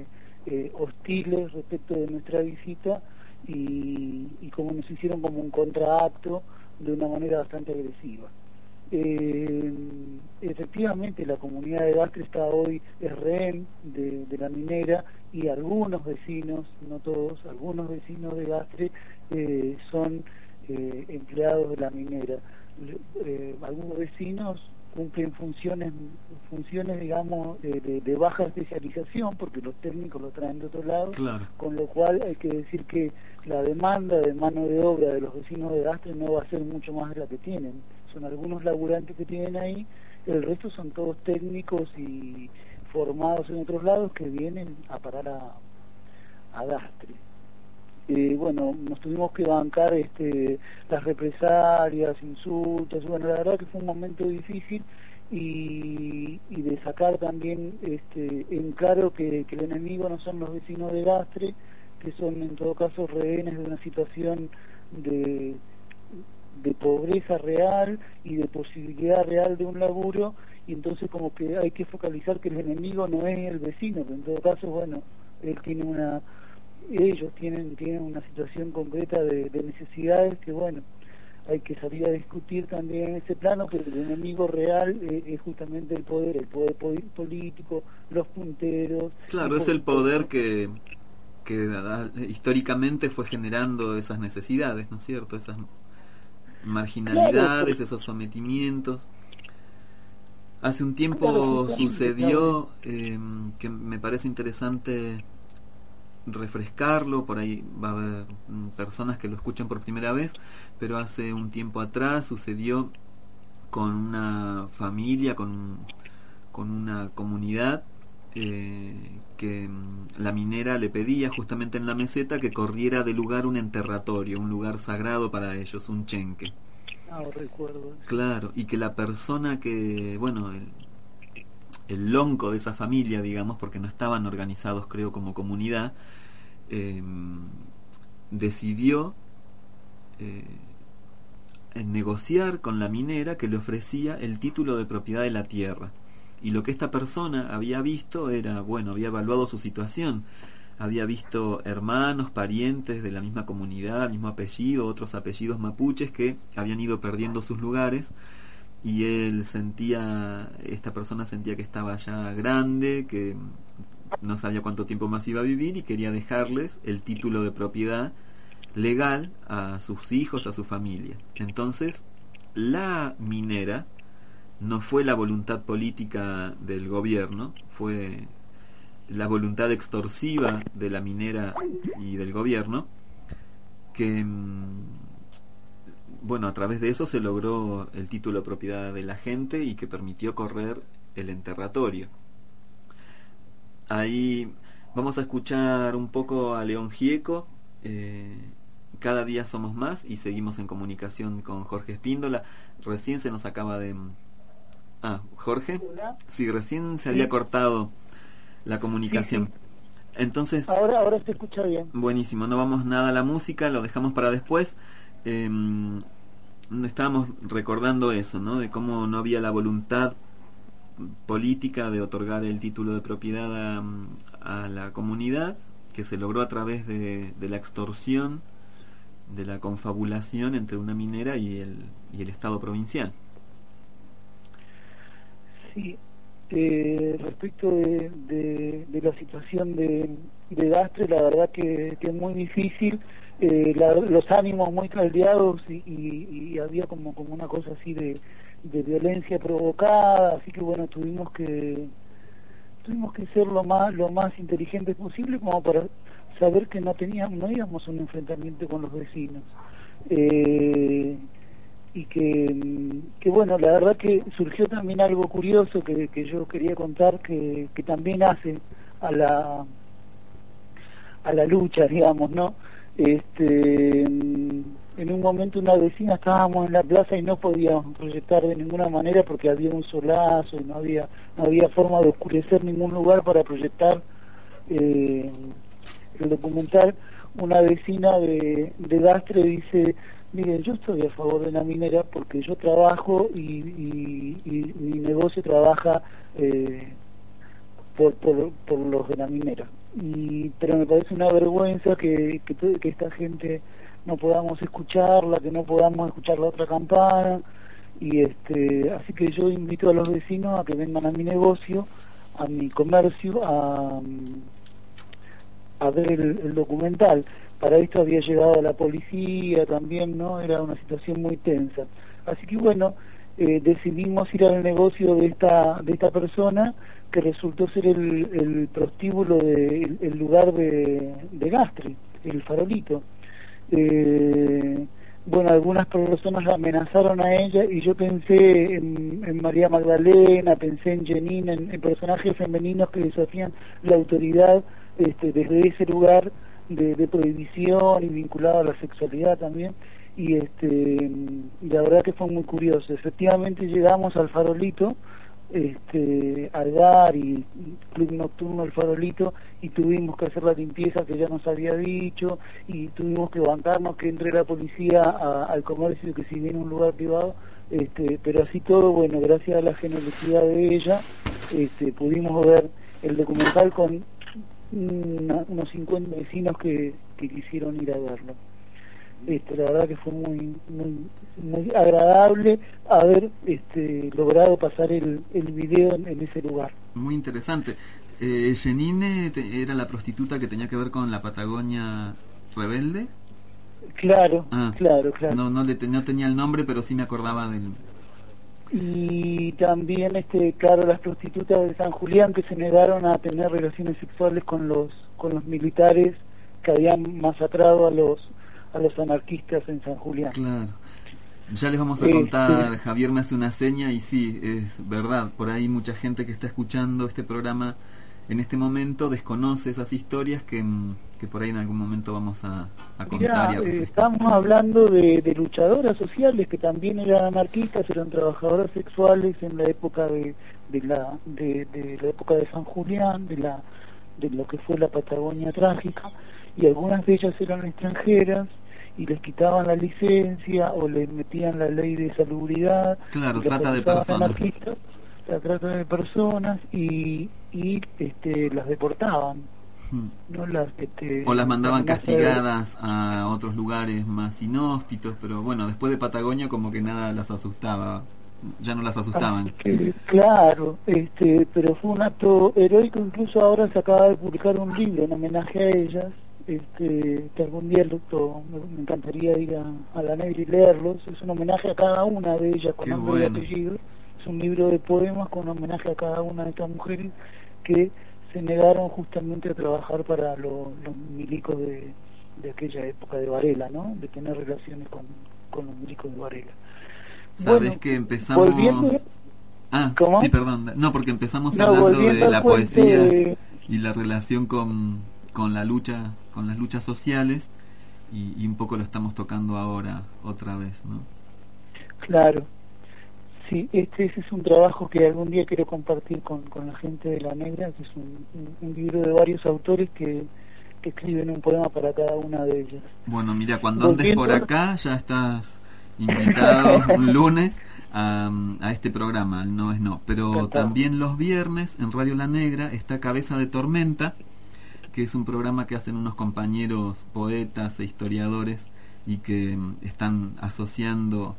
eh, hostiles respecto de nuestra visita y, y como nos hicieron como un contraacto de una manera bastante agresiva. Eh, efectivamente la comunidad de Gastre está hoy es rehén de, de la minera, y algunos vecinos, no todos, algunos vecinos de Gastre eh, son eh, empleados de la minera. Eh, algunos vecinos cumplen funciones funciones digamos de, de, de baja especialización, porque los técnicos lo traen de otro lado, claro. Con lo cual hay que decir que la demanda de mano de obra de los vecinos de Gastre no va a ser mucho más de la que tienen. Son algunos laburantes que tienen ahí, el resto son todos técnicos y formados en otros lados que vienen a parar a, a Gastre. Eh, bueno, nos tuvimos que bancar este, las represalias, insultos, bueno, la verdad que fue un momento difícil, y, y de sacar también este, en claro que, que el enemigo no son los vecinos de Gastre, que son en todo caso rehenes de una situación de, de pobreza real y de posibilidad real de un laburo, y entonces como que hay que focalizar que el enemigo no es el vecino, que en todo caso, bueno, él tiene una... ellos tienen tienen una situación concreta de, de necesidades que, bueno, hay que salir a discutir también en ese plano, pero el enemigo real es, es justamente el poder, el poder político, los punteros. Claro, es el poder que, que históricamente fue generando esas necesidades, ¿no es cierto? Esas marginalidades, claro, esos sometimientos. Hace un tiempo claro, sucedió, eh, que me parece interesante refrescarlo, por ahí va a haber personas que lo escuchan por primera vez, pero hace un tiempo atrás sucedió con una familia, con, con una comunidad eh, que la minera le pedía justamente en la meseta que corriera de lugar un enterratorio, un lugar sagrado para ellos, un chenque. Ah, recuerdo. Claro, y que la persona que, bueno, el, el lonco de esa familia, digamos, porque no estaban organizados, creo, como comunidad, eh, decidió eh, negociar con la minera, que le ofrecía el título de propiedad de la tierra. Y lo que esta persona había visto era, bueno, había evaluado su situación, había visto hermanos, parientes de la misma comunidad, mismo apellido, otros apellidos mapuches que habían ido perdiendo sus lugares, y él sentía, esta persona sentía que estaba ya grande, que no sabía cuánto tiempo más iba a vivir, y quería dejarles el título de propiedad legal a sus hijos, a su familia. Entonces, la minera, no fue la voluntad política del gobierno, fue la voluntad extorsiva de la minera y del gobierno, que bueno, a través de eso se logró el título de propiedad de la gente y que permitió correr el enterratorio. Ahí vamos a escuchar un poco a León Gieco, eh, Cada día somos más, y seguimos en comunicación con Jorge Espíndola. Recién se nos acaba de... Ah, Jorge. Sí, recién se había cortado la comunicación. Sí, sí. Entonces... Ahora, ahora se escucha bien. Buenísimo, no vamos nada a la música, lo dejamos para después. Eh, estábamos recordando eso, ¿no? De cómo no había la voluntad política de otorgar el título de propiedad a, a la comunidad, que se logró a través de, de la extorsión, de la confabulación entre una minera y el, y el Estado provincial. Sí, eh, respecto de, de, de la situación de, de Gastre, la verdad que, que es muy difícil, eh, la, los ánimos muy caldeados, y, y, y había como, como una cosa así de, de violencia provocada, así que bueno, tuvimos que tuvimos que ser lo más lo más inteligentes posible como para saber que no teníamos no íbamos a un enfrentamiento con los vecinos, eh, y que, que bueno, la verdad que surgió también algo curioso que, que yo quería contar, que, que también hace a la a la lucha, digamos, ¿no? Este, en un momento una vecina, estábamos en la plaza y no podíamos proyectar de ninguna manera porque había un solazo y no había no había forma de oscurecer ningún lugar para proyectar eh, el documental. Una vecina de, de Gastre dice: miren, yo estoy a favor de la minera porque yo trabajo y, y, y mi negocio trabaja eh, por, por, por los de la minera. y pero me parece una vergüenza que, que, que esta gente no podamos escucharla, que no podamos escuchar la otra campana, y este así que yo invito a los vecinos a que vengan a mi negocio, a mi comercio, a, a ver el, el documental. Para esto había llegado la policía también, ¿no? Era una situación muy tensa. Así que bueno, eh, decidimos ir al negocio de esta de esta persona, que resultó ser el, el prostíbulo, de, el, el lugar de, de Gastre, el Farolito. Eh, bueno, algunas personas la amenazaron a ella y yo pensé en, en María Magdalena, pensé en Janine, en, en personajes femeninos que desafían la autoridad este, desde ese lugar de, de prohibición y vinculado a la sexualidad también, y este y la verdad que fue muy curioso. Efectivamente llegamos al Farolito, este al bar y club nocturno El Farolito, y tuvimos que hacer la limpieza que ya nos había dicho, y tuvimos que bancarnos que entre la policía a, al comercio, que si bien un lugar privado, este pero así todo, bueno, gracias a la generosidad de ella, este pudimos ver el documental con una, unos cincuenta vecinos que, que quisieron ir a verlo. Este, la verdad que fue muy muy muy agradable haber este, logrado pasar el, el video en, en ese lugar. Muy interesante. Eh, Janine te, era la prostituta que tenía que ver con la Patagonia rebelde. Claro, ah, claro, claro. No, no, le te, no tenía el nombre, pero sí me acordaba del... Y también, este, claro, las prostitutas de San Julián que se negaron a tener relaciones sexuales con los con los militares que habían masacrado a los a los anarquistas en San Julián. Claro. Ya les vamos a contar, este... Javier me hace una seña y sí, es verdad, por ahí mucha gente que está escuchando este programa en este momento desconoce esas historias que, que por ahí en algún momento vamos a, a contar. Mirá, y a eh, estamos hablando de, de luchadoras sociales que también eran anarquistas, eran trabajadoras sexuales en la época de, de la de, de la época de San Julián, de la de lo que fue la Patagonia trágica, y algunas de ellas eran extranjeras y les quitaban la licencia o les metían la ley de salubridad. Claro, trata de personas. La trata de personas y, y este, las deportaban. Hmm. No las, este, o las mandaban castigadas de... a otros lugares más inhóspitos, pero bueno, después de Patagonia como que nada las asustaba, ya no las asustaban. Que, claro, este, pero fue un acto heroico. Incluso ahora se acaba de publicar un libro en homenaje a ellas, este, que algún día lo, me, me encantaría ir a, a la Negra y leerlos. Es un homenaje a cada una de ellas con nombre y apellido. Es un libro de poemas con homenaje a cada una de estas mujeres que se negaron justamente a trabajar para lo, los milicos de, de aquella época de Varela, ¿no? De tener relaciones con, con los milicos de Varela. Sabes bueno, que empezamos... Volviendo... Ah, ¿Cómo? sí, perdón. No, porque empezamos no, hablando de la poesía de... y la relación con, con la lucha, con las luchas sociales, y, y un poco lo estamos tocando ahora otra vez, ¿no? Claro. Sí, este ese es un trabajo que algún día quiero compartir con, con la gente de La Negra, que es un, un, un libro de varios autores que, que escriben un poema para cada una de ellas. Bueno, mira, cuando andes por acá ya estás invitado un lunes a, a este programa, No es No, pero Encantado. También los viernes en Radio La Negra está Cabeza de Tormenta, que es un programa que hacen unos compañeros poetas e historiadores y que están asociando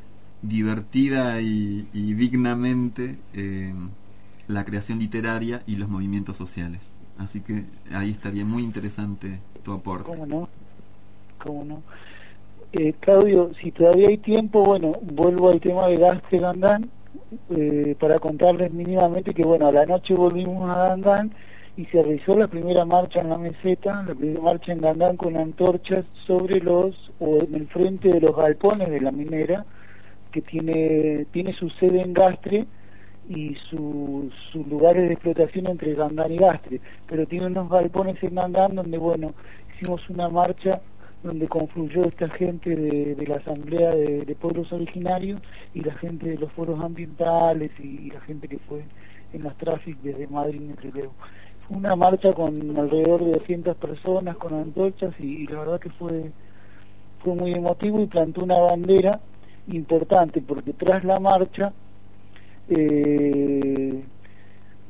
divertida y, y dignamente eh, la creación literaria y los movimientos sociales. Así que ahí estaría muy interesante tu aporte. ¿Cómo no? ¿Cómo no? Eh, Claudio, si todavía hay tiempo, bueno, vuelvo al tema de Gastre Gandán, eh, para contarles mínimamente que, bueno, a la noche volvimos a Gandán y se realizó la primera marcha en la meseta, la primera marcha en Gandán con antorchas sobre los, o en el frente de los galpones de la minera, que tiene tiene su sede en Gastre y sus su lugares de explotación entre Gandán y Gastre, pero tiene unos galpones en Gandán donde, bueno, hicimos una marcha donde confluyó esta gente de, de la Asamblea de, de Pueblos Originarios y la gente de los foros ambientales y, y la gente que fue en las tráficas desde Madrid y Trelew. Fue una marcha con alrededor de doscientas personas con antorchas y, y la verdad que fue fue muy emotivo y plantó una bandera importante, porque tras la marcha eh,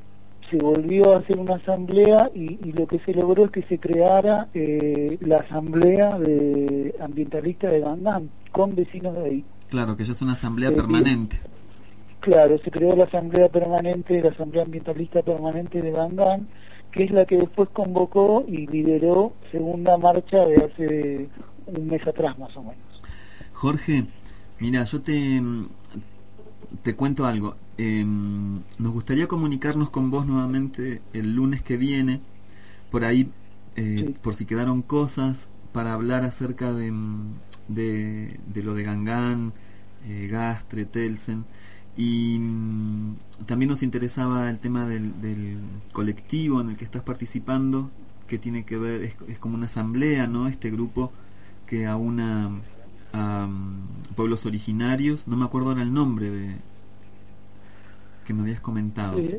se volvió a hacer una asamblea y, y lo que se logró es que se creara eh, la asamblea de ambientalista de Gangán con vecinos de ahí. Claro, que ya es una asamblea Eh, permanente. Claro, se creó la asamblea permanente, la asamblea ambientalista permanente de Gangán, que es la que después convocó y lideró segunda marcha de hace un mes atrás más o menos. Jorge, mira, yo te, te cuento algo. Eh, nos gustaría comunicarnos con vos nuevamente el lunes que viene, por ahí, eh, Sí. por si quedaron cosas, para hablar acerca de, de, de lo de Gangán, eh, Gastre, Telsen, y mm, también nos interesaba el tema del, del colectivo en el que estás participando, que tiene que ver, es, es como una asamblea, ¿no? Este grupo que aúna a um, pueblos originarios, no me acuerdo ahora el nombre de que me habías comentado. Eh,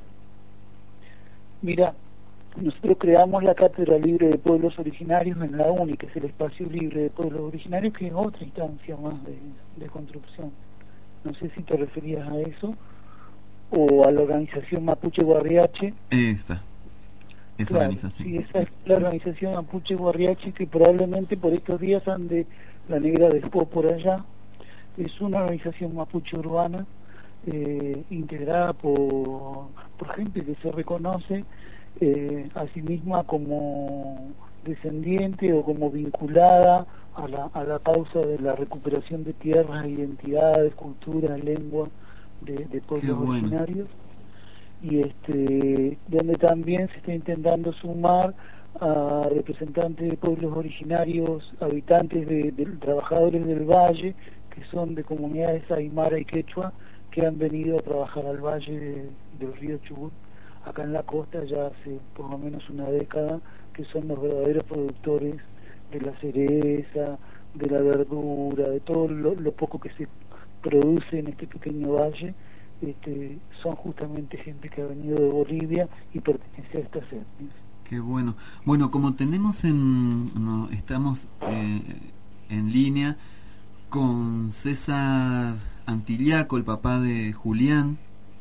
mira, nosotros creamos la Cátedra Libre de Pueblos Originarios en la U N I, que es el espacio libre de pueblos originarios, que es otra instancia más de, de construcción. No sé si te referías a eso o a la organización Mapuche Guarriache. Esta, esa Claro, organización. sí, esa es la organización Mapuche Guarriache, que probablemente por estos días ande la Negra después por allá. Es una organización mapuche urbana eh, integrada por, por gente que se reconoce eh, a sí misma como descendiente o como vinculada a la, a la causa de la recuperación de tierras, identidades, culturas, lengua de, de pueblos Qué bueno. originarios, y este donde también se está intentando sumar a representantes de pueblos originarios, habitantes de, de trabajadores del valle, que son de comunidades aymara y quechua, que han venido a trabajar al valle de, del río Chubut, acá en la costa ya hace por lo menos una década, que son los verdaderos productores de la cereza, de la verdura, de todo lo, lo poco que se produce en este pequeño valle. Este, son justamente gente que ha venido de Bolivia y pertenece a estas etnias. Qué bueno. Bueno, como tenemos en, no, estamos eh, en línea con César Antillaco, el papá de Julián,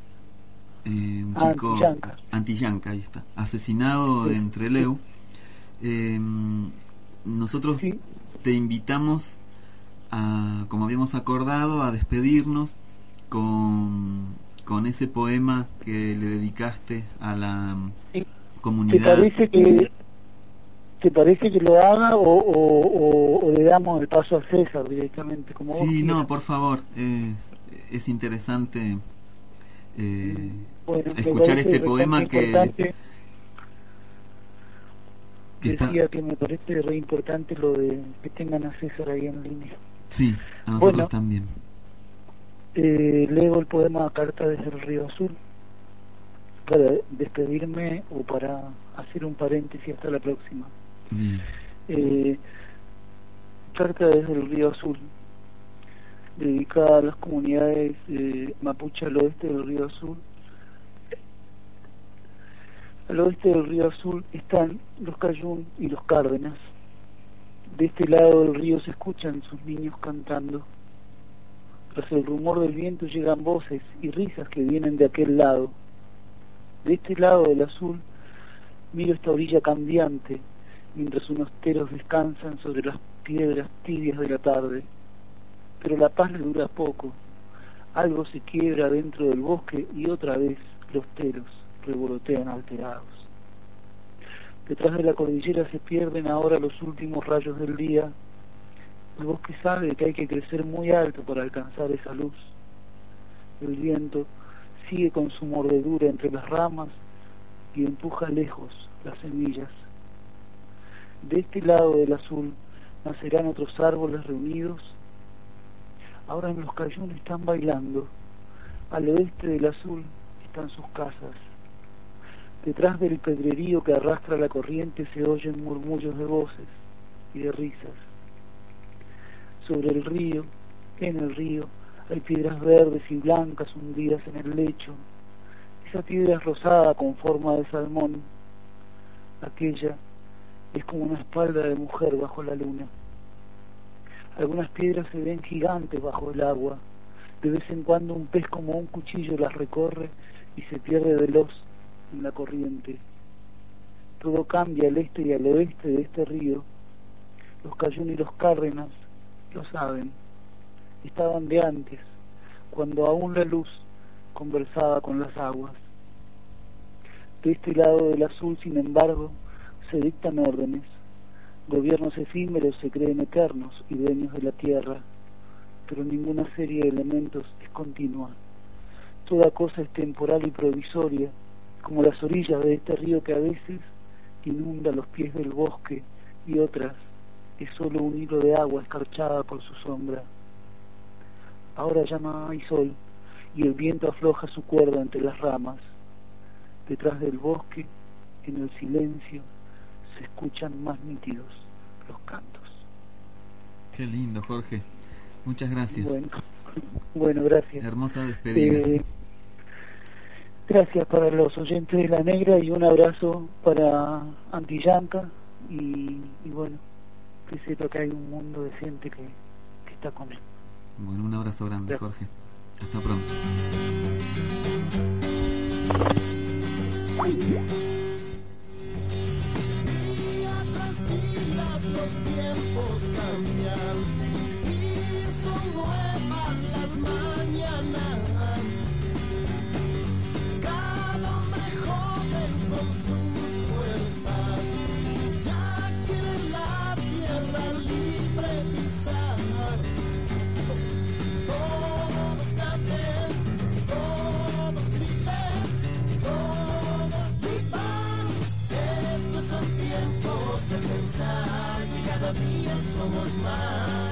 eh, un Ah, chico Antillanca. Antillanca, ahí está, asesinado Sí. en Trelew. Eh, nosotros Sí. te invitamos a, como habíamos acordado, a despedirnos con, con ese poema que le dedicaste a la Sí. ¿Te comunidad. parece que te parece que lo haga o, o, o, o le damos el paso a César directamente como vos Sí, no, quieras? por favor, es, es interesante eh, Bueno, me escuchar parece este poema bastante que, importante. que está, Decía que me parece re importante lo de que tengan a César ahí en línea. sí, a nosotros Bueno. también. Eh, leo el poema Carta desde el Río Azul para despedirme o para hacer un paréntesis hasta la próxima. Bien. Eh, Carta desde el Río Azul, dedicada a las comunidades eh, mapuche al oeste del Río Azul. Al oeste del Río Azul están los Cayún y los Cárdenas. De este lado del río se escuchan sus niños cantando. Tras el rumor del viento llegan voces y risas que vienen de aquel lado. De este lado del azul miro esta orilla cambiante, mientras unos teros descansan sobre las piedras tibias de la tarde. Pero la paz le dura poco. Algo se quiebra dentro del bosque y otra vez los teros revolotean alterados. Detrás de la cordillera se pierden ahora los últimos rayos del día. El bosque sabe que hay que crecer muy alto para alcanzar esa luz. El viento sigue con su mordedura entre las ramas y empuja lejos las semillas. De este lado del azul nacerán otros árboles reunidos. Ahora en los Cayún están bailando. Al oeste del azul están sus casas. Detrás del pedrerío que arrastra la corriente se oyen murmullos de voces y de risas. Sobre el río, en el río, hay piedras verdes y blancas hundidas en el lecho. Esa piedra es rosada con forma de salmón. Aquella es como una espalda de mujer bajo la luna. Algunas piedras se ven gigantes bajo el agua. De vez en cuando un pez como un cuchillo las recorre y se pierde veloz en la corriente. Todo cambia al este y al oeste de este río. Los Cayón y los Cárdenas lo saben. Estaban de antes, cuando aún la luz conversaba con las aguas. De este lado del azul, sin embargo, se dictan órdenes. Gobiernos efímeros se creen eternos y dueños de la tierra, pero ninguna serie de elementos es continua. Toda cosa es temporal y provisoria, como las orillas de este río que a veces inunda los pies del bosque y otras es solo un hilo de agua escarchada por su sombra. Ahora ya no hay sol y el viento afloja su cuerda entre las ramas. Detrás del bosque, en el silencio, se escuchan más nítidos los cantos. Qué lindo, Jorge. Muchas gracias. Bueno, bueno, gracias. Hermosa despedida. Eh, gracias para los oyentes de La Negra y un abrazo para Antillanca y, y bueno, que sepa que hay un mundo de gente que, que está con él. Bueno, un abrazo grande, gracias. Jorge. Hasta pronto. Día tras día los tiempos cambian y son nuevas las mañanas. Cada hombre joven con sus fuerzas ya quiere la tierra libre pisar. Todos canten, todos griten, todos vivan. Estos son tiempos de pensar que cada día somos más.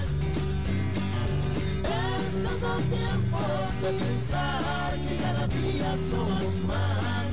Estos son tiempos de pensar que cada día somos más.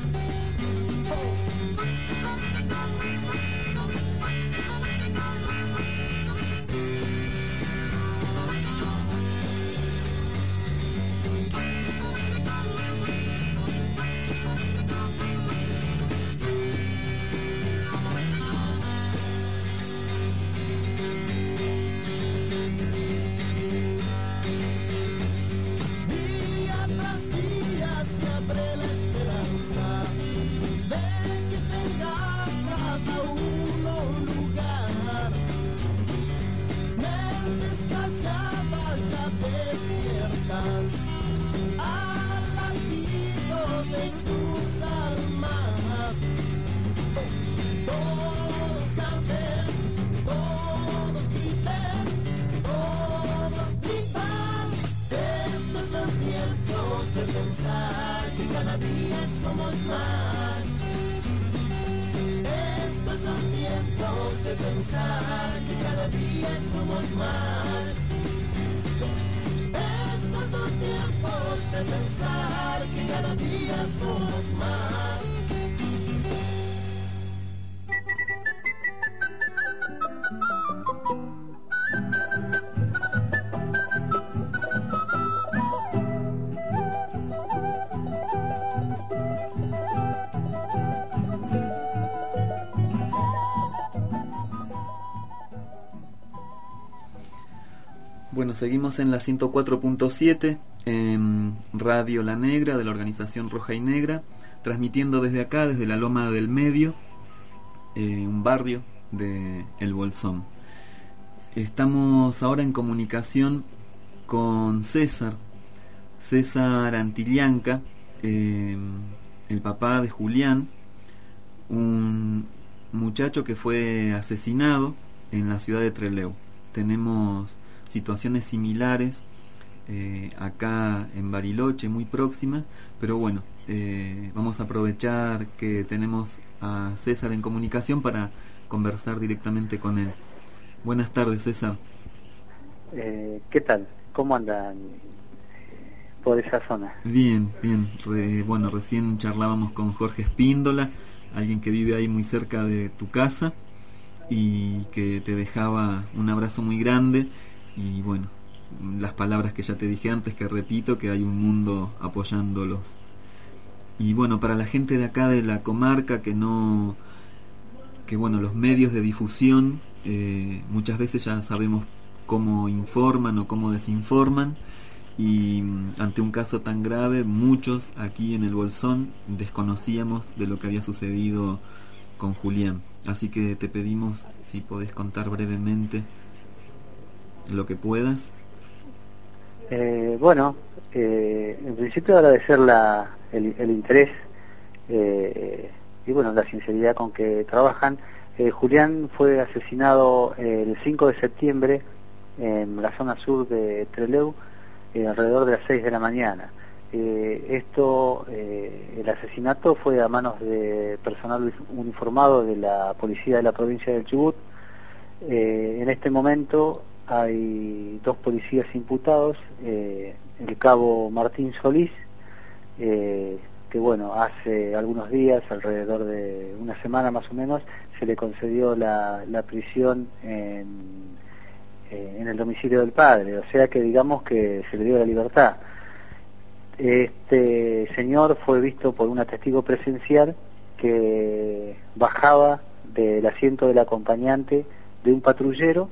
Bueno, seguimos en la ciento cuatro punto siete en Radio La Negra de la organización Roja y Negra, transmitiendo desde acá, desde la Loma del Medio, eh, un barrio de El Bolsón. Estamos ahora en comunicación con César, César Antillanca, eh, el papá de Julián, un muchacho que fue asesinado en la ciudad de Trelew. Tenemos situaciones similares eh, acá en Bariloche, muy próximas, pero bueno, eh, vamos a aprovechar que tenemos a César en comunicación para conversar directamente con él. Buenas tardes, César. Eh, ¿Qué tal? ¿Cómo andan por esa zona? Bien, bien. Re, bueno, recién charlábamos con Jorge Espíndola, alguien que vive ahí muy cerca de tu casa y que te dejaba un abrazo muy grande. Y bueno, las palabras que ya te dije antes, que repito, que hay un mundo apoyándolos. Y bueno, para la gente de acá de la comarca que no, que bueno, los medios de difusión eh, muchas veces ya sabemos cómo informan o cómo desinforman, y mm, ante un caso tan grave, muchos aquí en el Bolsón desconocíamos de lo que había sucedido con Julián. Así que te pedimos si podés contar brevemente lo que puedas. Eh, bueno, eh, en principio agradecer la, el, el interés eh, y bueno, la sinceridad con que trabajan. Eh, Julián fue asesinado eh, el cinco de septiembre en la zona sur de Trelew, eh, alrededor de las seis de la mañana. Eh, esto, eh, el asesinato fue a manos de personal uniformado de la policía de la provincia del Chubut. Eh, en este momento hay dos policías imputados, eh, el cabo Martín Solís, eh, que bueno, hace algunos días, alrededor de una semana más o menos, se le concedió la, la prisión en, eh, en el domicilio del padre, o sea que digamos que se le dio la libertad. Este señor fue visto por una testigo presencial que bajaba del asiento del acompañante de un patrullero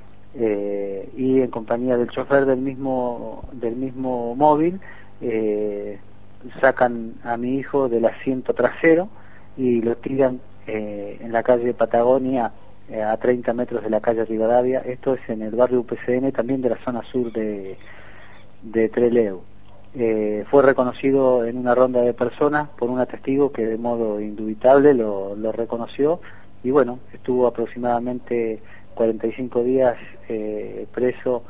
eh, y en compañía del chofer del mismo del mismo móvil eh, sacan a mi hijo del asiento trasero y lo tiran eh, en la calle Patagonia, eh, a treinta metros de la calle Rivadavia. Esto es en el barrio U P C N, también de la zona sur de, de Trelew. Eh, fue reconocido en una ronda de personas por una testigo que de modo indubitable lo, lo reconoció, y bueno, estuvo aproximadamente cuarenta y cinco días eh, preso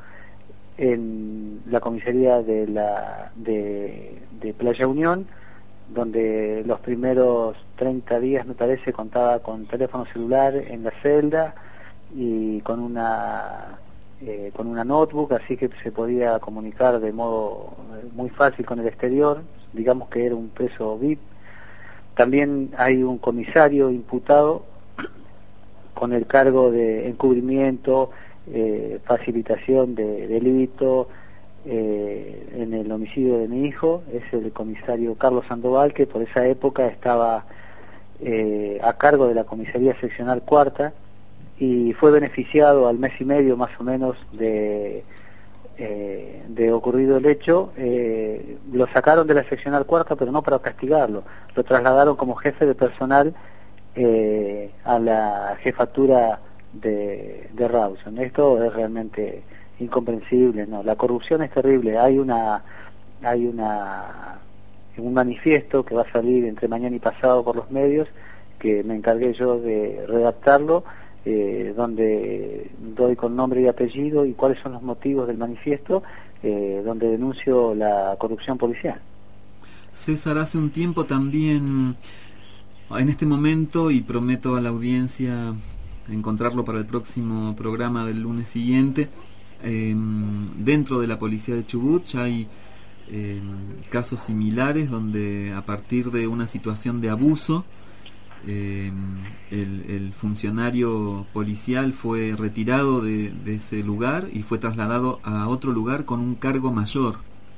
en la comisaría de la de, de Playa Unión, donde los primeros treinta días me parece contaba con teléfono celular en la celda y con una eh, con una notebook, así que se podía comunicar de modo muy fácil con el exterior, digamos que era un preso V I P. También hay un comisario imputado con el cargo de encubrimiento, eh, facilitación de delito eh, en el homicidio de mi hijo. Es el comisario Carlos Sandoval, que por esa época estaba eh, a cargo de la comisaría seccional cuarta, y fue beneficiado al mes y medio más o menos de, eh, de ocurrido el hecho. Eh, lo sacaron de la seccional cuarta, pero no para castigarlo, lo trasladaron como jefe de personal eh, a la jefatura de, de Rawson. Esto es realmente incomprensible, ¿no? La corrupción es terrible. Hay una hay una un manifiesto que va a salir entre mañana y pasado por los medios, que me encargué yo de redactarlo, eh, donde doy con nombre y apellido y cuáles son los motivos del manifiesto, eh, donde denuncio la corrupción policial. César, hace un tiempo también, en este momento, y prometo a la audiencia encontrarlo para el próximo programa del lunes siguiente, eh, dentro de la policía de Chubut ya hay eh, casos similares donde a partir de una situación de abuso eh, el, el funcionario policial fue retirado de, de ese lugar y fue trasladado a otro lugar con un cargo mayor.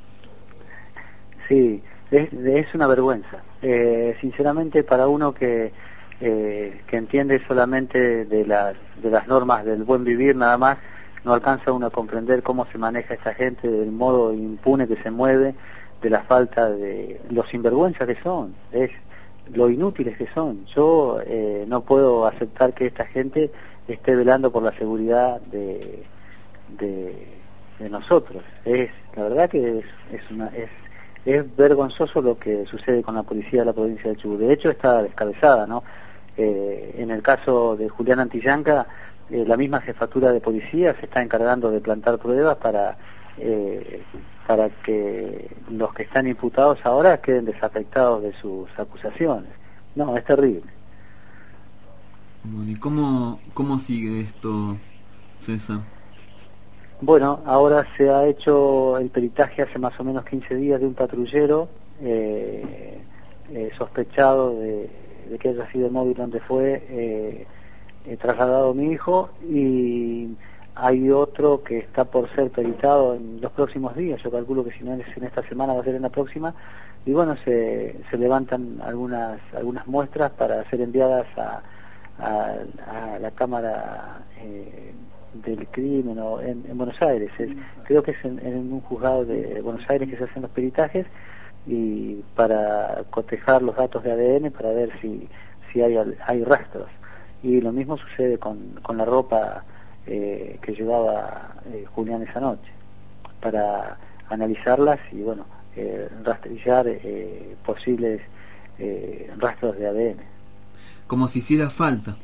Sí, es, es una vergüenza. Eh, sinceramente, para uno que eh, que entiende solamente de las de las normas del buen vivir nada más, no alcanza uno a comprender cómo se maneja esta gente, del modo impune que se mueve, de la falta de los sinvergüenzas que son, es lo inútiles que son. Yo eh, no puedo aceptar que esta gente esté velando por la seguridad de de, de nosotros. Es la verdad que es es una es es vergonzoso lo que sucede con la policía de la provincia de Chubut. De hecho está descabezada, ¿no? Eh, en el caso de Julián Antillanca, eh, la misma jefatura de policía se está encargando de plantar pruebas para eh, para que los que están imputados ahora queden desafectados de sus acusaciones. No, es terrible. Bueno, ¿y cómo, cómo sigue esto, César? Bueno, ahora se ha hecho el peritaje hace más o menos quince días de un patrullero eh, eh, sospechado de, de que haya sido el móvil donde fue eh, eh, trasladado mi hijo, y hay otro que está por ser peritado en los próximos días. Yo calculo que si no es en esta semana va a ser en la próxima, y bueno, se, se levantan algunas algunas muestras para ser enviadas a, a, a la cámara eh, de del crimen o en, en Buenos Aires. Es, creo que es en, en un juzgado de Buenos Aires que se hacen los peritajes y para cotejar los datos de A D N para ver si, si hay, hay rastros. Y lo mismo sucede con, con la ropa eh, que llevaba eh, Julián esa noche, para analizarlas y bueno, eh, rastrillar eh, posibles eh, rastros de A D N. Como si hiciera falta.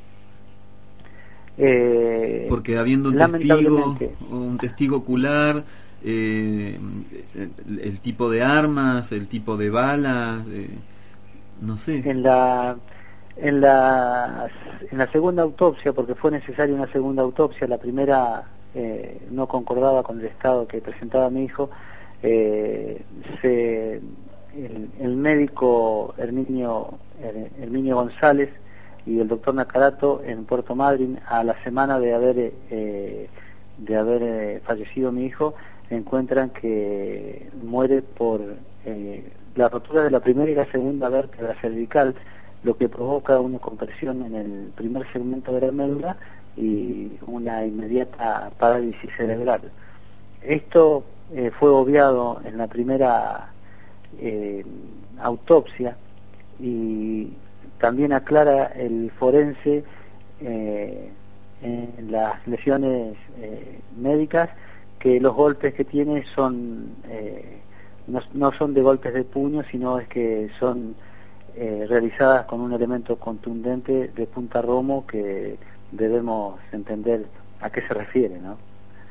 Eh, Porque habiendo un testigo, un testigo ocular, eh, el, el tipo de armas, el tipo de balas, eh, no sé. En la, en la en la segunda autopsia, porque fue necesaria una segunda autopsia, la primera eh, no concordaba con el estado que presentaba mi hijo, eh, se, el, el médico Herminio, Herminio González y el doctor Nacarato en Puerto Madryn, a la semana de haber eh, de haber eh, fallecido mi hijo, encuentran que muere por eh, la rotura de la primera y la segunda vértebra cervical, lo que provoca una compresión en el primer segmento de la médula y una inmediata parálisis cerebral. Esto eh, fue obviado en la primera eh, autopsia y también aclara el forense eh, en las lesiones eh, médicas que los golpes que tiene son eh, no, no son de golpes de puño, sino es que son eh, realizadas con un elemento contundente de punta romo que debemos entender a qué se refiere, ¿no?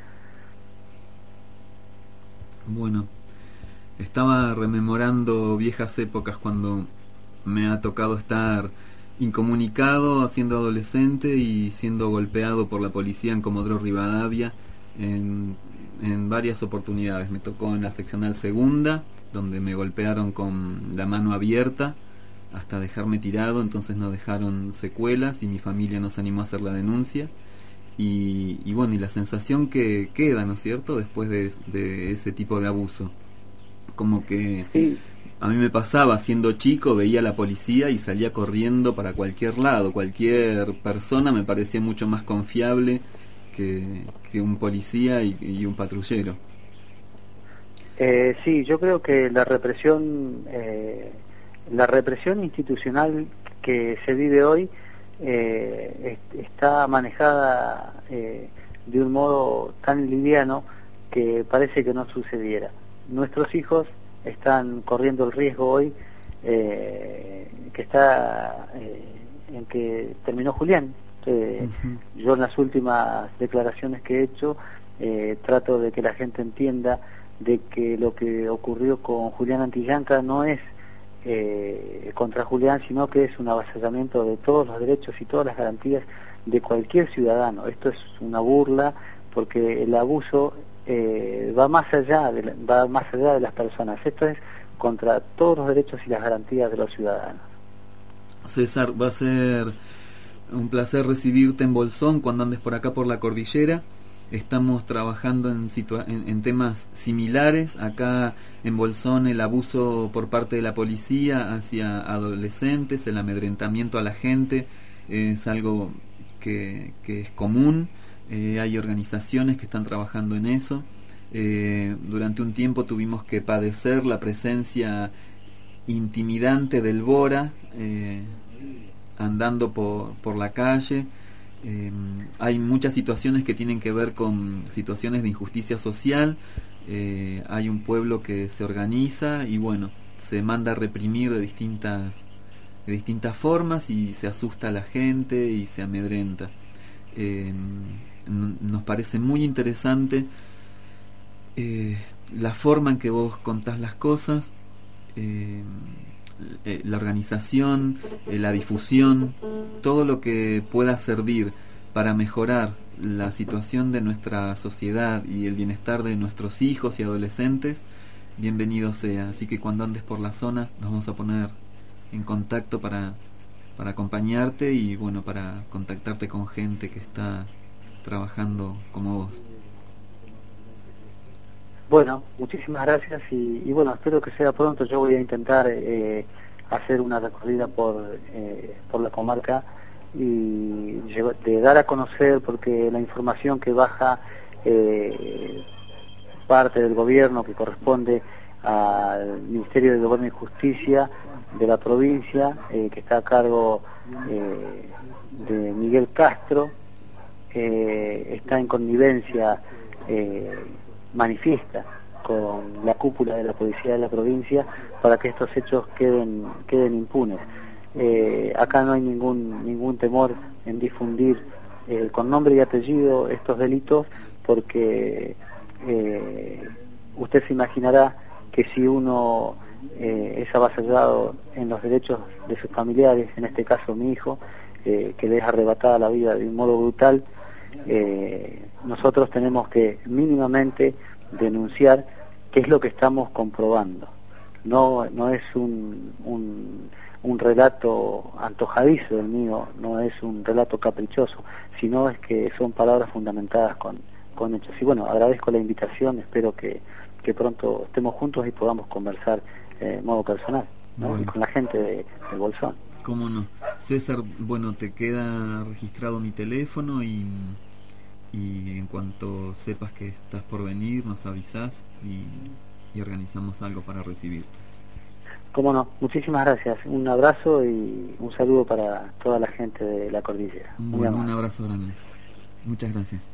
Bueno, estaba rememorando viejas épocas cuando me ha tocado estar incomunicado siendo adolescente y siendo golpeado por la policía en Comodoro Rivadavia en, en varias oportunidades. Me tocó en la seccional segunda, donde me golpearon con la mano abierta hasta dejarme tirado, entonces no dejaron secuelas y mi familia nos animó a hacer la denuncia. Y, y bueno, y la sensación que queda, ¿no es cierto?, después de, de ese tipo de abuso. Como que sí. A mí me pasaba, siendo chico, veía a la policía y salía corriendo para cualquier lado. Cualquier persona me parecía mucho más confiable que, que un policía y, y un patrullero. Eh, sí, yo creo que la represión, eh, la represión institucional que se vive hoy eh, est- está manejada eh, de un modo tan liviano que parece que no sucediera. Nuestros hijos están corriendo el riesgo hoy eh, que está eh, en que terminó Julián. Eh, uh-huh. Yo en las últimas declaraciones que he hecho eh, trato de que la gente entienda de que lo que ocurrió con Julián Antillanca no es eh, contra Julián, sino que es un avasallamiento de todos los derechos y todas las garantías de cualquier ciudadano. Esto es una burla porque el abuso Eh, va más allá de la, va más allá de las personas. Esto es contra todos los derechos y las garantías de los ciudadanos. César, va a ser un placer recibirte en Bolsón cuando andes por acá por la cordillera. Estamos trabajando en, situa- en, en temas similares. Acá en Bolsón el abuso por parte de la policía hacia adolescentes, el amedrentamiento a la gente es algo que, que es común. Eh, hay organizaciones que están trabajando en eso. Eh, durante un tiempo tuvimos que padecer la presencia intimidante del Bora eh, andando por, por la calle. Eh, hay muchas situaciones que tienen que ver con situaciones de injusticia social. Eh, hay un pueblo que se organiza y bueno, se manda a reprimir de distintas, de distintas formas y se asusta a la gente y se amedrenta. Eh, nos parece muy interesante eh, la forma en que vos contás las cosas, eh, eh, la organización, eh, la difusión, todo lo que pueda servir para mejorar la situación de nuestra sociedad y el bienestar de nuestros hijos y adolescentes, bienvenido sea. Así que cuando andes por la zona nos vamos a poner en contacto para, para acompañarte y bueno, para contactarte con gente que está trabajando como vos. Bueno, muchísimas gracias y, y bueno, espero que sea pronto. Yo voy a intentar eh, hacer una recorrida por eh, por la comarca y de dar a conocer, porque la información que baja eh, parte del gobierno, que corresponde al Ministerio de Gobierno y Justicia de la provincia, eh, que está a cargo eh, de Miguel Castro, eh, está en connivencia eh, manifiesta con la cúpula de la policía de la provincia para que estos hechos queden queden impunes. Eh, acá no hay ningún ningún temor en difundir eh, con nombre y apellido estos delitos, porque eh, usted se imaginará que si uno eh, es avasallado en los derechos de sus familiares, en este caso mi hijo, eh, que le es arrebatada la vida de un modo brutal, eh, nosotros tenemos que mínimamente denunciar qué es lo que estamos comprobando. No, no es un, un, un relato antojadizo el mío, no es un relato caprichoso, sino es que son palabras fundamentadas con, con hechos. Y bueno, agradezco la invitación, espero que, que pronto estemos juntos y podamos conversar eh, de modo personal, ¿no? Bueno. Y con la gente de, de Bolsón. ¿Cómo no? César, bueno, te queda registrado mi teléfono y, y en cuanto sepas que estás por venir nos avisás y, y organizamos algo para recibirte. Cómo no, muchísimas gracias, un abrazo y un saludo para toda la gente de la cordillera. Bueno, un abrazo grande, muchas gracias.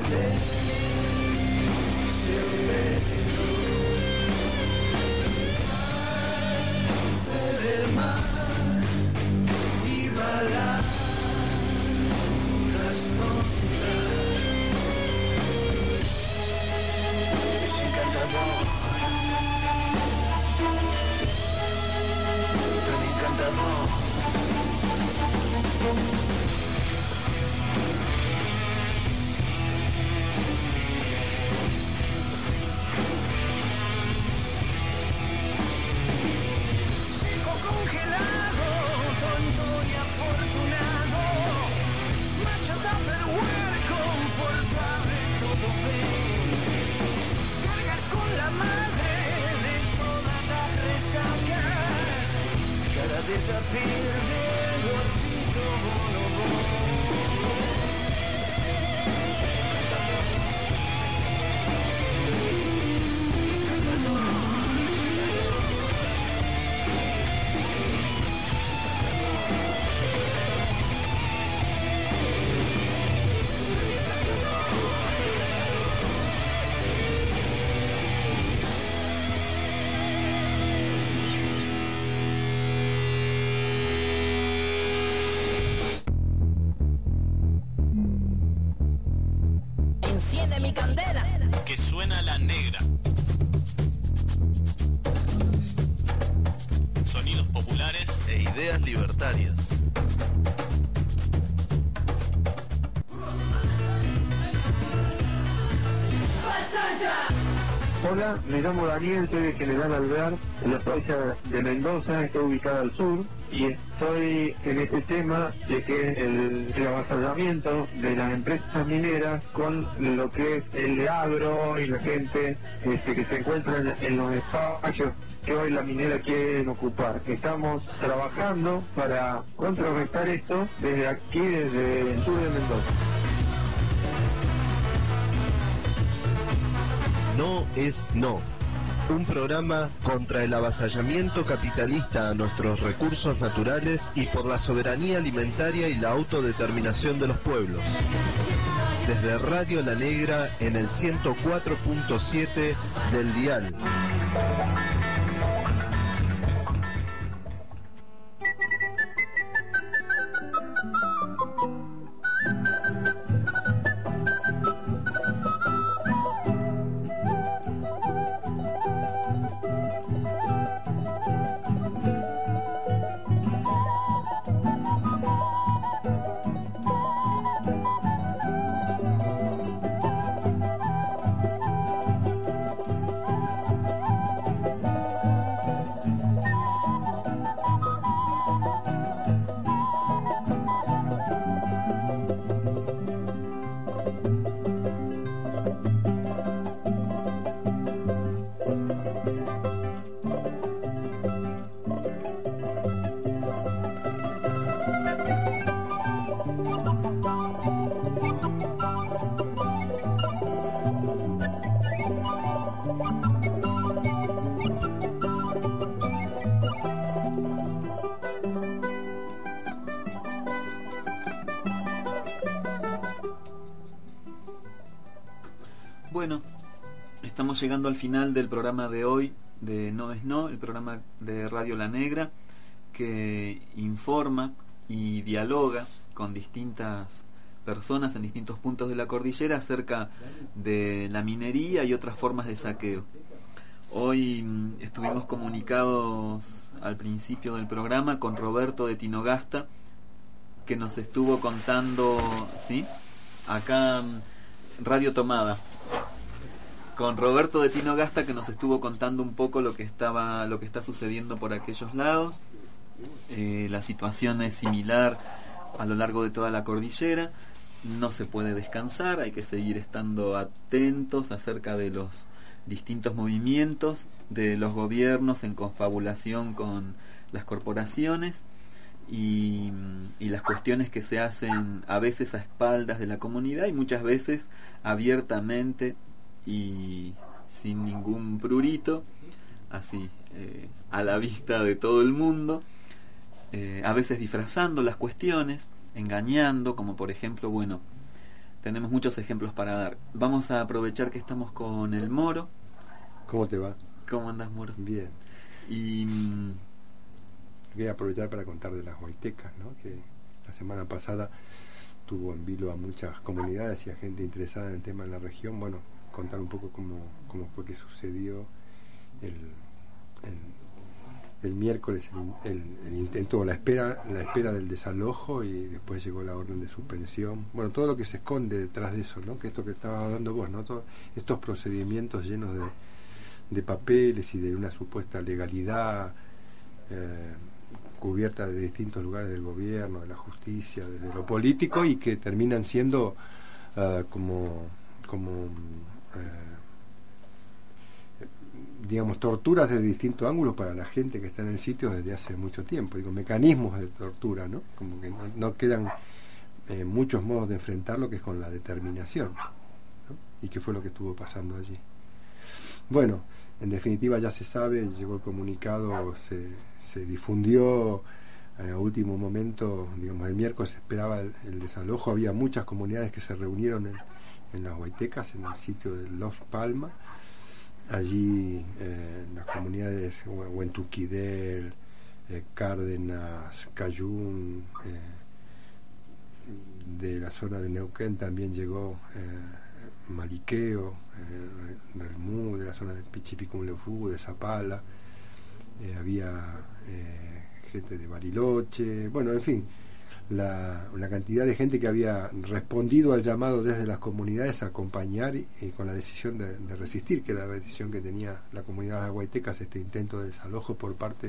Que suena la negra. Sonidos populares e ideas libertarias. Hola, me llamo Daniel, soy de General Alvear, en la provincia de Mendoza, estoy ubicada al sur, y estoy en este tema de que el, el avasallamiento de las empresas mineras con lo que es el agro y la gente este, que se encuentra en, en los espacios que hoy la minera quiere ocupar. Estamos trabajando para contrarrestar esto desde aquí, desde el sur de Mendoza. No es no. Un programa contra el avasallamiento capitalista a nuestros recursos naturales y por la soberanía alimentaria y la autodeterminación de los pueblos. Desde Radio La Negra en el ciento cuatro punto siete del dial. Bueno, estamos llegando al final del programa de hoy de No es No, el programa de Radio La Negra que informa y dialoga con distintas personas en distintos puntos de la cordillera acerca de la minería y otras formas de saqueo. Hoy mmm, estuvimos comunicados al principio del programa con Roberto de Tinogasta, que nos estuvo contando, ¿sí? Acá Radio Tomada, con Roberto de Tinogasta, que nos estuvo contando un poco lo que estaba, lo que está sucediendo por aquellos lados. Eh, la situación es similar a lo largo de toda la cordillera. No se puede descansar, hay que seguir estando atentos acerca de los distintos movimientos de los gobiernos en confabulación con las corporaciones y, y las cuestiones que se hacen a veces a espaldas de la comunidad y muchas veces abiertamente y sin ningún prurito, así eh, a la vista de todo el mundo, eh, a veces disfrazando las cuestiones, engañando, como por ejemplo, bueno, tenemos muchos ejemplos para dar. Vamos a aprovechar que estamos con el Moro. ¿Cómo te va? ¿Cómo andas, Moro? Bien. Y voy a aprovechar para contar de las huaytecas, ¿no? Que la semana pasada tuvo en vilo a muchas comunidades y a gente interesada en el tema en la región. Bueno, contar un poco cómo, cómo fue que sucedió el, el, el miércoles el, el, el intento, la espera, la espera del desalojo, y después llegó la orden de suspensión. Bueno, todo lo que se esconde detrás de eso, ¿no? Que esto que estabas hablando vos, ¿no? Todos estos procedimientos llenos de, de papeles y de una supuesta legalidad eh, cubierta de distintos lugares del gobierno, de la justicia, desde lo político, y que terminan siendo uh, como como uh, digamos torturas de distintos ángulos para la gente que está en el sitio desde hace mucho tiempo. Digo, mecanismos de tortura, ¿no? Como que no, no quedan eh, muchos modos de enfrentarlo, que es con la determinación, ¿no? Y qué fue lo que estuvo pasando allí. Bueno, en definitiva ya se sabe, llegó el comunicado, se, se difundió eh, a último momento, digamos el miércoles se esperaba el, el desalojo. Había muchas comunidades que se reunieron en, en las huaytecas, en el sitio de Love Palma. Allí eh, las comunidades Huentuquidel, eh, Cárdenas, Cayún, eh, de la zona de Neuquén también llegó eh, Maliqueo, eh, Relmú, de la zona de Pichipicumleufú, de Zapala, eh, había eh, gente de Bariloche, bueno, en fin, la, la cantidad de gente que había respondido al llamado desde las comunidades a acompañar y, y con la decisión de, de resistir, que era la decisión que tenía la comunidad de las huaytecas, este intento de desalojo por parte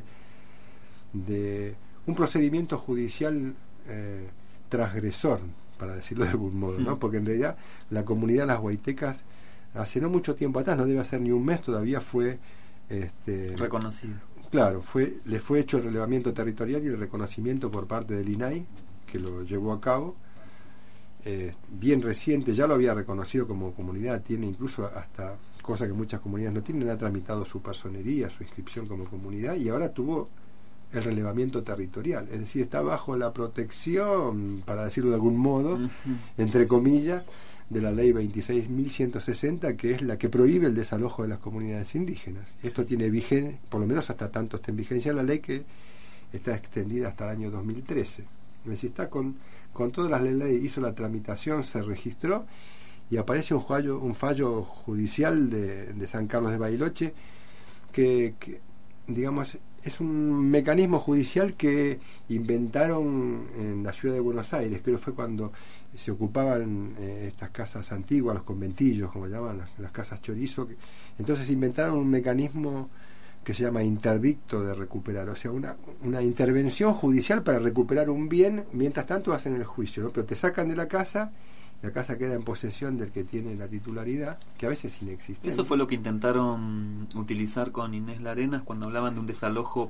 de un procedimiento judicial eh, transgresor, para decirlo de algún modo, ¿no? Porque en realidad la comunidad de las huaytecas hace no mucho tiempo atrás, no debe ser ni un mes todavía, fue este, reconocido. Claro, fue le fue hecho el relevamiento territorial y el reconocimiento por parte del I N A I, que lo llevó a cabo, eh, bien reciente, ya lo había reconocido como comunidad, tiene incluso hasta cosa que muchas comunidades no tienen, ha tramitado su personería, su inscripción como comunidad, y ahora tuvo el relevamiento territorial, es decir, está bajo la protección, para decirlo de algún modo, uh-huh. entre comillas, de la ley veintiséis mil ciento sesenta, que es la que prohíbe el desalojo de las comunidades indígenas. Sí. Esto tiene vigencia, por lo menos hasta tanto esté en vigencia la ley, que está extendida hasta el año dos mil trece. Es decir, está con, con todas las leyes, hizo la tramitación, se registró, y aparece un fallo, un fallo judicial de, de San Carlos de Bariloche, que, que digamos es un mecanismo judicial que inventaron en la ciudad de Buenos Aires. Creo que fue cuando se ocupaban eh, estas casas antiguas, los conventillos, como llaman, las, las casas chorizo. Entonces inventaron un mecanismo que se llama interdicto de recuperar, o sea, una, una intervención judicial para recuperar un bien, mientras tanto hacen el juicio, ¿no? Pero te sacan de la casa, la casa queda en posesión del que tiene la titularidad, que a veces es inexistente. Eso fue lo que intentaron utilizar con Inés Larenas cuando hablaban de un desalojo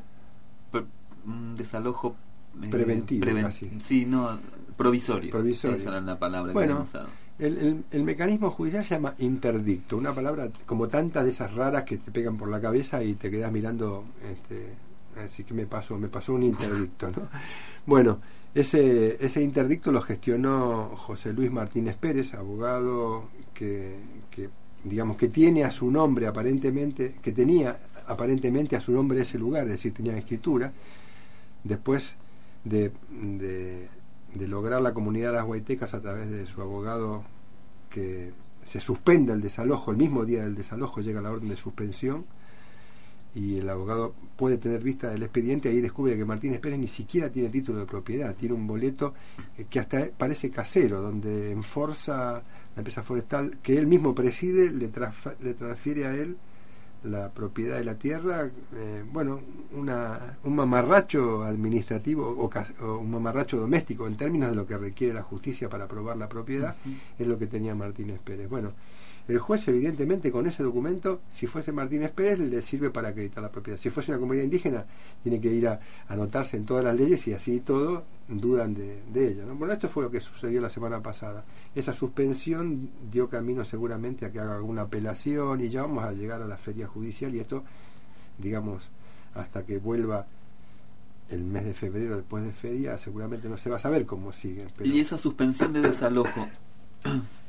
un desalojo eh, preventivo, preven- casi. Sí, no, provisorio. Provisorio. Esa era la palabra bueno, que habíamos dado. El, el, el mecanismo judicial se llama interdicto, una palabra como tantas de esas raras que te pegan por la cabeza y te quedas mirando, este, así que me pasó, me pasó un interdicto, ¿no? Bueno, ese, ese interdicto lo gestionó José Luis Martínez Pérez, abogado que, que digamos que tiene a su nombre aparentemente, que tenía aparentemente a su nombre ese lugar, es decir, tenía escritura. Después de, de de lograr la comunidad de las huaytecas a través de su abogado que se suspenda el desalojo, el mismo día del desalojo llega la orden de suspensión y el abogado puede tener vista del expediente, ahí descubre que Martínez Pérez ni siquiera tiene título de propiedad, tiene un boleto que hasta parece casero, donde en Forza, la empresa forestal que él mismo preside, le, traf- le transfiere a él la propiedad de la tierra, eh, bueno, una, un mamarracho administrativo o, cas- o un mamarracho doméstico en términos de lo que requiere la justicia para aprobar la propiedad, uh-huh. es lo que tenía Martínez Pérez. Bueno, el juez evidentemente con ese documento, si fuese Martínez Pérez, le sirve para acreditar la propiedad. Si fuese una comunidad indígena, tiene que ir a anotarse en todas las leyes y así todo dudan de, de ello, ¿no? Bueno, esto fue lo que sucedió la semana pasada. Esa suspensión dio camino seguramente a que haga alguna apelación y ya vamos a llegar a la feria judicial, y esto, digamos, hasta que vuelva el mes de febrero después de feria, seguramente no se va a saber cómo sigue. Pero... Y esa suspensión de desalojo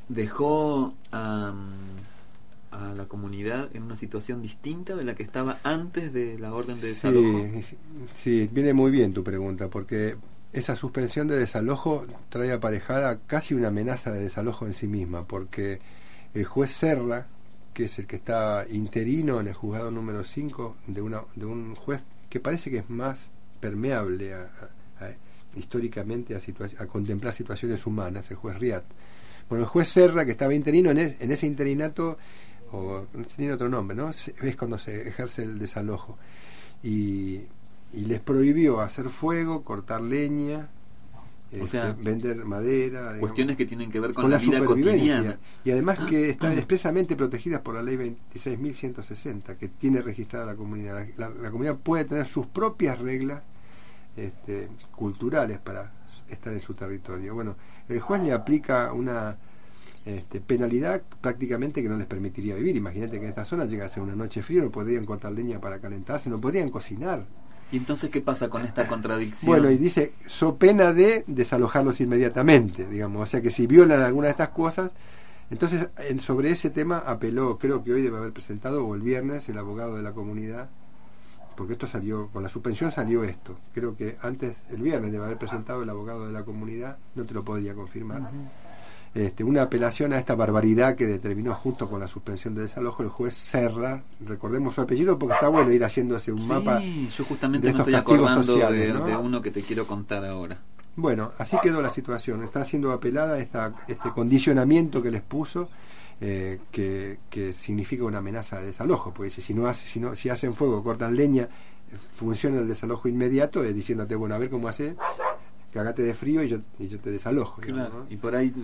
dejó a, a la comunidad en una situación distinta de la que estaba antes de la orden de desalojo. Sí, sí, viene muy bien tu pregunta, porque esa suspensión de desalojo trae aparejada casi una amenaza de desalojo en sí misma, porque el juez Serra, que es el que está interino en el juzgado número cinco de, una, de un juez que parece que es más permeable a, a, a, históricamente a, situa- a contemplar situaciones humanas, el juez Riat. Bueno, el juez Serra, que estaba interino, en, es, en ese interinato, o no tiene otro nombre, ¿no? Es cuando se ejerce el desalojo. Y, y les prohibió hacer fuego, cortar leña, o sea, este, vender madera, digamos, cuestiones que tienen que ver con, con la, la vida supervivencia, cotidiana. y además que están expresamente protegidas por la ley veintiséis mil ciento sesenta, que tiene registrada la comunidad. La, la comunidad puede tener sus propias reglas este, culturales para estar en su territorio. Bueno, el juez le aplica una este, penalidad prácticamente que no les permitiría vivir. Imagínate que en esta zona llega a ser una noche fría, no podrían cortar leña para calentarse, no podrían cocinar. ¿Y entonces qué pasa con esta contradicción? Bueno, y dice, so pena de desalojarlos inmediatamente, digamos, o sea que si violan alguna de estas cosas, entonces en, sobre ese tema apeló, creo que hoy debe haber presentado, o el viernes, el abogado de la comunidad, porque esto salió, con la suspensión salió esto, creo que antes, el viernes debe haber presentado el abogado de la comunidad, no te lo podría confirmar, uh-huh. Este, una apelación a esta barbaridad que determinó junto con la suspensión de desalojo el juez Serra, recordemos su apellido porque está bueno ir haciéndose un sí, mapa. Yo justamente de me estos estoy acordando sociales, de, ¿no? de uno que te quiero contar ahora. Bueno, así quedó la situación, está siendo apelada esta, este condicionamiento que les puso, eh, que, que significa una amenaza de desalojo, porque si no hace, si no, si hacen fuego, cortan leña, funciona el desalojo inmediato, es diciéndote, bueno, a ver cómo haces, cagate de frío y yo, y yo te desalojo. Claro, digamos, ¿no? Y por ahí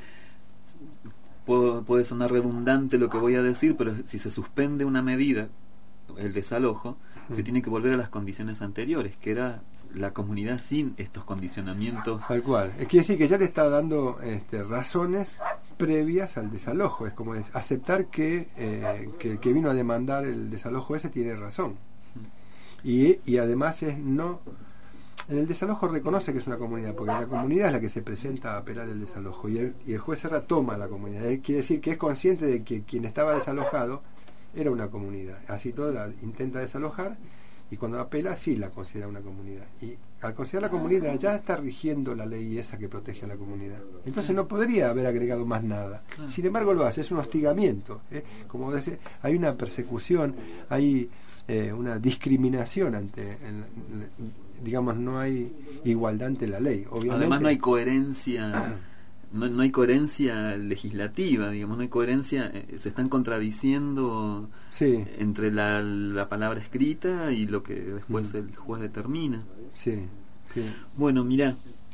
puedo, puede sonar redundante lo que voy a decir, pero si se suspende una medida, el desalojo, mm. se tiene que volver a las condiciones anteriores, que era la comunidad sin estos condicionamientos. Tal cual. Es quiere decir que ya le está dando este, razones previas al desalojo. Es como es, aceptar que, eh, que el que vino a demandar el desalojo ese tiene razón. Mm. Y, y además es no... En el desalojo reconoce que es una comunidad, porque la comunidad es la que se presenta a apelar el desalojo, y el, y el juez Serra toma la comunidad. Quiere decir que es consciente de que quien estaba desalojado era una comunidad. Así todo la intenta desalojar, y cuando apela sí la considera una comunidad. Y al considerar la comunidad ya está rigiendo la ley esa que protege a la comunidad. Entonces no podría haber agregado más nada. Claro. Sin embargo lo hace, es un hostigamiento. ¿eh? Como dice, hay una persecución, hay eh, una discriminación ante... El, el, digamos, no hay igualdad ante la ley. Obviamente. Además no hay coherencia, no, no hay coherencia legislativa, digamos, no hay coherencia, eh, se están contradiciendo sí. entre la, la palabra escrita y lo que después mm. el juez determina. Sí, sí. Bueno, mira,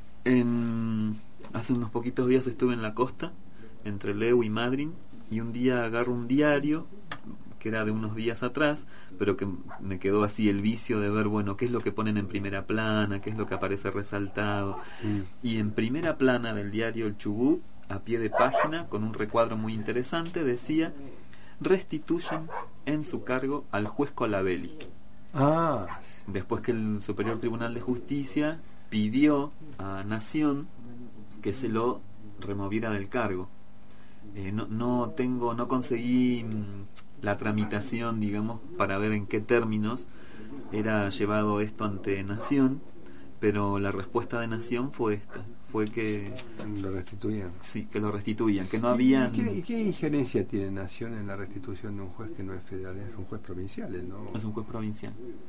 en, hace unos poquitos días estuve en la costa, entre Leu y Madryn, y un día agarro un diario que era de unos días atrás, pero que me quedó así el vicio de ver, bueno, qué es lo que ponen en primera plana, qué es lo que aparece resaltado. Mm. Y en primera plana del diario El Chubut, a pie de página, con un recuadro muy interesante, decía: restituyen en su cargo al juez Colabelli. Ah. Después que el Superior Tribunal de Justicia pidió a Nación que se lo removiera del cargo. Eh, no, no tengo, no conseguí la tramitación, digamos, para ver en qué términos era llevado esto ante Nación, pero la respuesta de Nación fue esta, fue que lo restituían. Sí, que lo restituían, que no había... ¿Y qué, qué injerencia tiene Nación en la restitución de un juez que no es federal, es un juez provincial, ¿no? Es un juez provincial.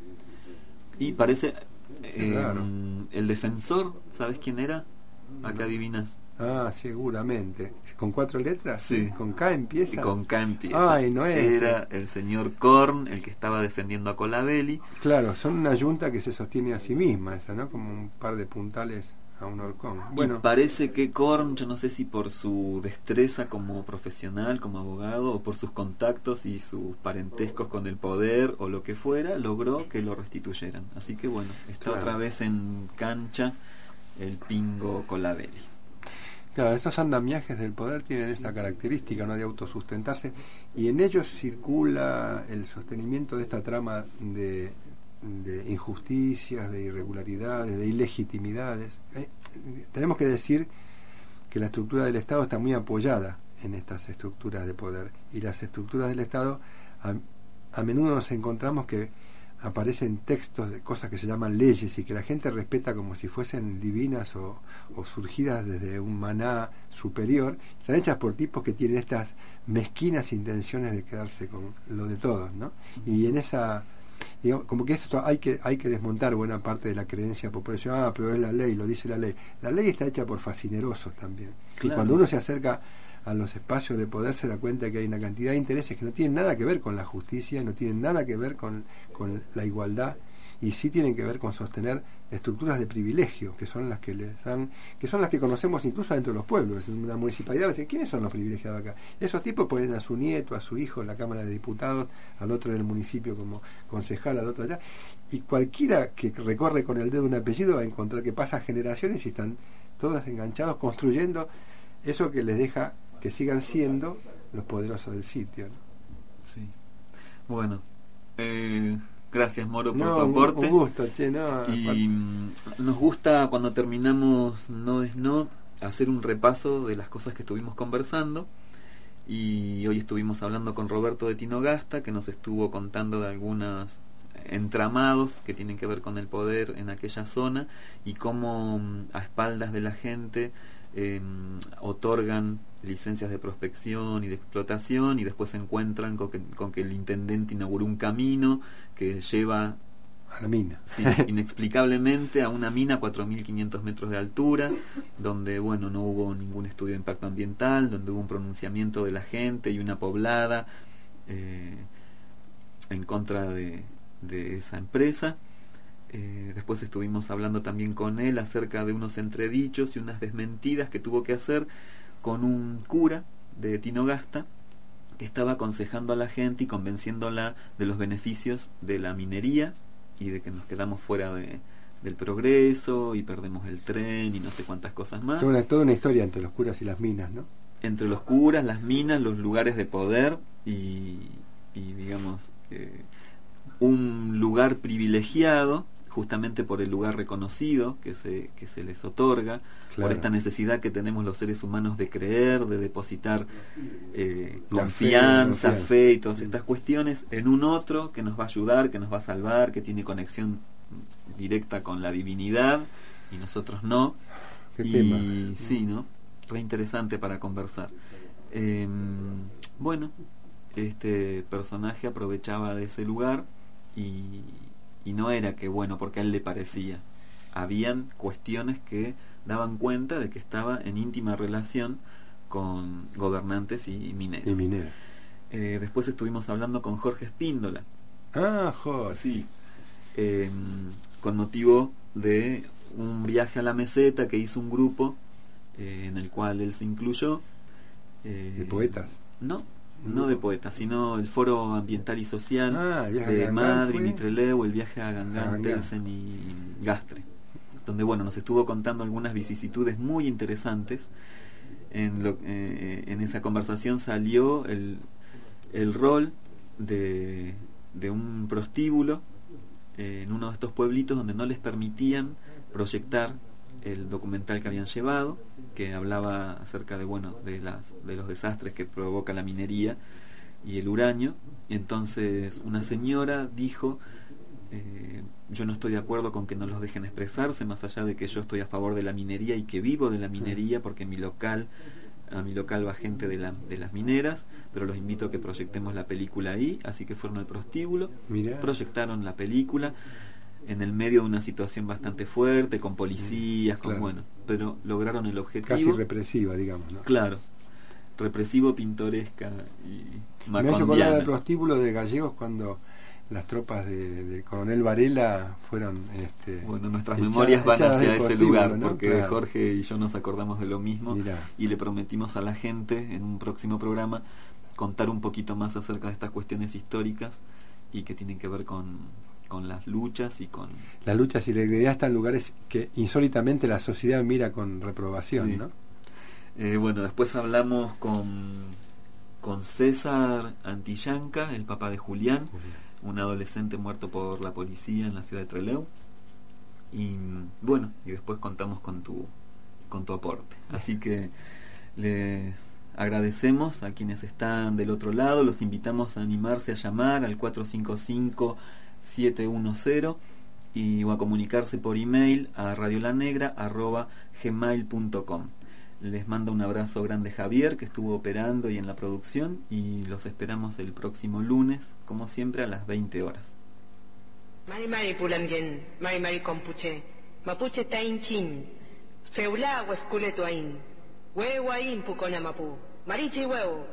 Y parece... Eh, claro. El defensor, ¿sabes quién era? Acá adivinas. Ah, seguramente. ¿Con cuatro letras? Sí. ¿Con K empieza? Con K empieza. Ay, no es. Era el señor Korn el que estaba defendiendo a Colabelli. Claro, son una yunta que se sostiene a sí misma, esa, ¿no? Como un par de puntales a un horcón. Bueno, y parece que Korn, yo no sé si por su destreza como profesional, como abogado, o por sus contactos y sus parentescos con el poder, o lo que fuera, logró que lo restituyeran. Así que bueno, está claro. Otra vez en cancha el pingo Colabelli. Claro, esos andamiajes del poder tienen esa característica, ¿no?, de autosustentarse, y en ellos circula el sostenimiento de esta trama de, de injusticias, de irregularidades, de ilegitimidades. Eh, tenemos que decir que la estructura del Estado está muy apoyada en estas estructuras de poder, y las estructuras del Estado a, a menudo nos encontramos que aparecen textos de cosas que se llaman leyes y que la gente respeta como si fuesen divinas o, o surgidas desde un maná superior. Están hechas por tipos que tienen estas mezquinas intenciones de quedarse con lo de todos, ¿no? Y en esa, digamos, como que esto hay que hay que desmontar buena parte de la creencia popular. Ah, pero es la ley, lo dice la ley. La ley está hecha por fascinerosos también. Claro. Y cuando uno se acerca a los espacios de poder se da cuenta que hay una cantidad de intereses que no tienen nada que ver con la justicia, no tienen nada que ver con, con la igualdad, y sí tienen que ver con sostener estructuras de privilegio, que son las que les dan, que son las que conocemos incluso dentro de los pueblos. En una municipalidad, ¿quiénes son los privilegiados acá? Esos tipos ponen a su nieto, a su hijo en la Cámara de Diputados, al otro en el municipio como concejal, al otro allá, y cualquiera que recorre con el dedo un apellido va a encontrar que pasan generaciones y están todos enganchados construyendo eso que les deja que sigan siendo los poderosos del sitio, ¿no? Sí. Bueno, eh, gracias Moro por no, tu aporte. Un gusto, che, no. Y aparte, nos gusta cuando terminamos No es No hacer un repaso de las cosas que estuvimos conversando, y hoy estuvimos hablando con Roberto de Tinogasta, que nos estuvo contando de algunos entramados que tienen que ver con el poder en aquella zona y cómo a espaldas de la gente eh, otorgan licencias de prospección y de explotación, y después se encuentran con que, con que el intendente inauguró un camino que lleva a la mina, sí, inexplicablemente a una mina a cuatro mil quinientos metros de altura, donde bueno no hubo ningún estudio de impacto ambiental, donde hubo un pronunciamiento de la gente y una poblada eh, en contra de, de esa empresa. Eh, después estuvimos hablando también con él acerca de unos entredichos y unas desmentidas que tuvo que hacer con un cura de Tinogasta que estaba aconsejando a la gente y convenciéndola de los beneficios de la minería y de que nos quedamos fuera de, del progreso y perdemos el tren y no sé cuántas cosas más. Toda una, toda una historia entre los curas y las minas, ¿no? Entre los curas, las minas, los lugares de poder y, y digamos, eh, un lugar privilegiado justamente por el lugar reconocido que se, que se les otorga, claro, por esta necesidad que tenemos los seres humanos de creer, de depositar eh, confianza, fe, confianza, fe y todas estas cuestiones en un otro que nos va a ayudar, que nos va a salvar, que tiene conexión directa con la divinidad y nosotros no. ¿Qué y tema? Sí, ¿no? Re interesante para conversar. Eh, bueno, este personaje aprovechaba de ese lugar y Y no era que bueno porque a él le parecía. Habían cuestiones que daban cuenta de que estaba en íntima relación con gobernantes y mineros. Y mineros. Eh, después estuvimos hablando con Jorge Espíndola. Ah, Jorge. Sí. Eh, con motivo de un viaje a la meseta que hizo un grupo eh, en el cual él se incluyó. Eh, ¿De poetas? No. No de poetas, sino el Foro Ambiental y Social ah, de Madrid, Mitreleu, el viaje a Gangán, Telsen y Gastre, donde bueno nos estuvo contando algunas vicisitudes muy interesantes. En, lo, eh, en esa conversación salió el, el rol de, de un prostíbulo eh, en uno de estos pueblitos donde no les permitían proyectar el documental que habían llevado, que hablaba acerca de bueno de las de los desastres que provoca la minería y el uranio. Y entonces una señora dijo eh, yo no estoy de acuerdo con que no los dejen expresarse, más allá de que yo estoy a favor de la minería y que vivo de la minería, porque en mi local a mi local va gente de, la, de las mineras, pero los invito a que proyectemos la película ahí. Así que fueron al prostíbulo, Mirá. proyectaron la película en el medio de una situación bastante fuerte, con policías, con claro. bueno, pero lograron el objetivo. Casi represiva, digamos, ¿no? Claro, represivo, pintoresca y macondiana. Me hizo acordar del prostíbulo de Gallegos cuando las tropas del de coronel Varela fueron... Este, bueno, nuestras echadas, memorias van hacia ese lugar, ¿no? Porque claro. Jorge y yo nos acordamos de lo mismo. Mirá. Y le prometimos a la gente en un próximo programa contar un poquito más acerca de estas cuestiones históricas y que tienen que ver con... con las luchas y con... Las luchas y la idea están en lugares que insólitamente la sociedad mira con reprobación, sí. ¿no? Eh, bueno, después hablamos con, con César Antillanca, el papá de Julián, Julián, un adolescente muerto por la policía en la ciudad de Trelew. Y bueno, y después contamos con tu con tu aporte. Así que les agradecemos a quienes están del otro lado, los invitamos a animarse a llamar al cuatro cinco cinco siete uno cero y o a comunicarse por email a radiolanegra arroba gmail punto com. Les manda un abrazo grande Javier, que estuvo operando y en la producción, y los esperamos el próximo lunes, como siempre, a las veinte horas. Mari Mari Pulamyen, Mari Mari Compuche, Mapuche Tain Chin, Feula Huesculeto Ain, Huevo Ain Pucona Mapu, Marichi Huevo.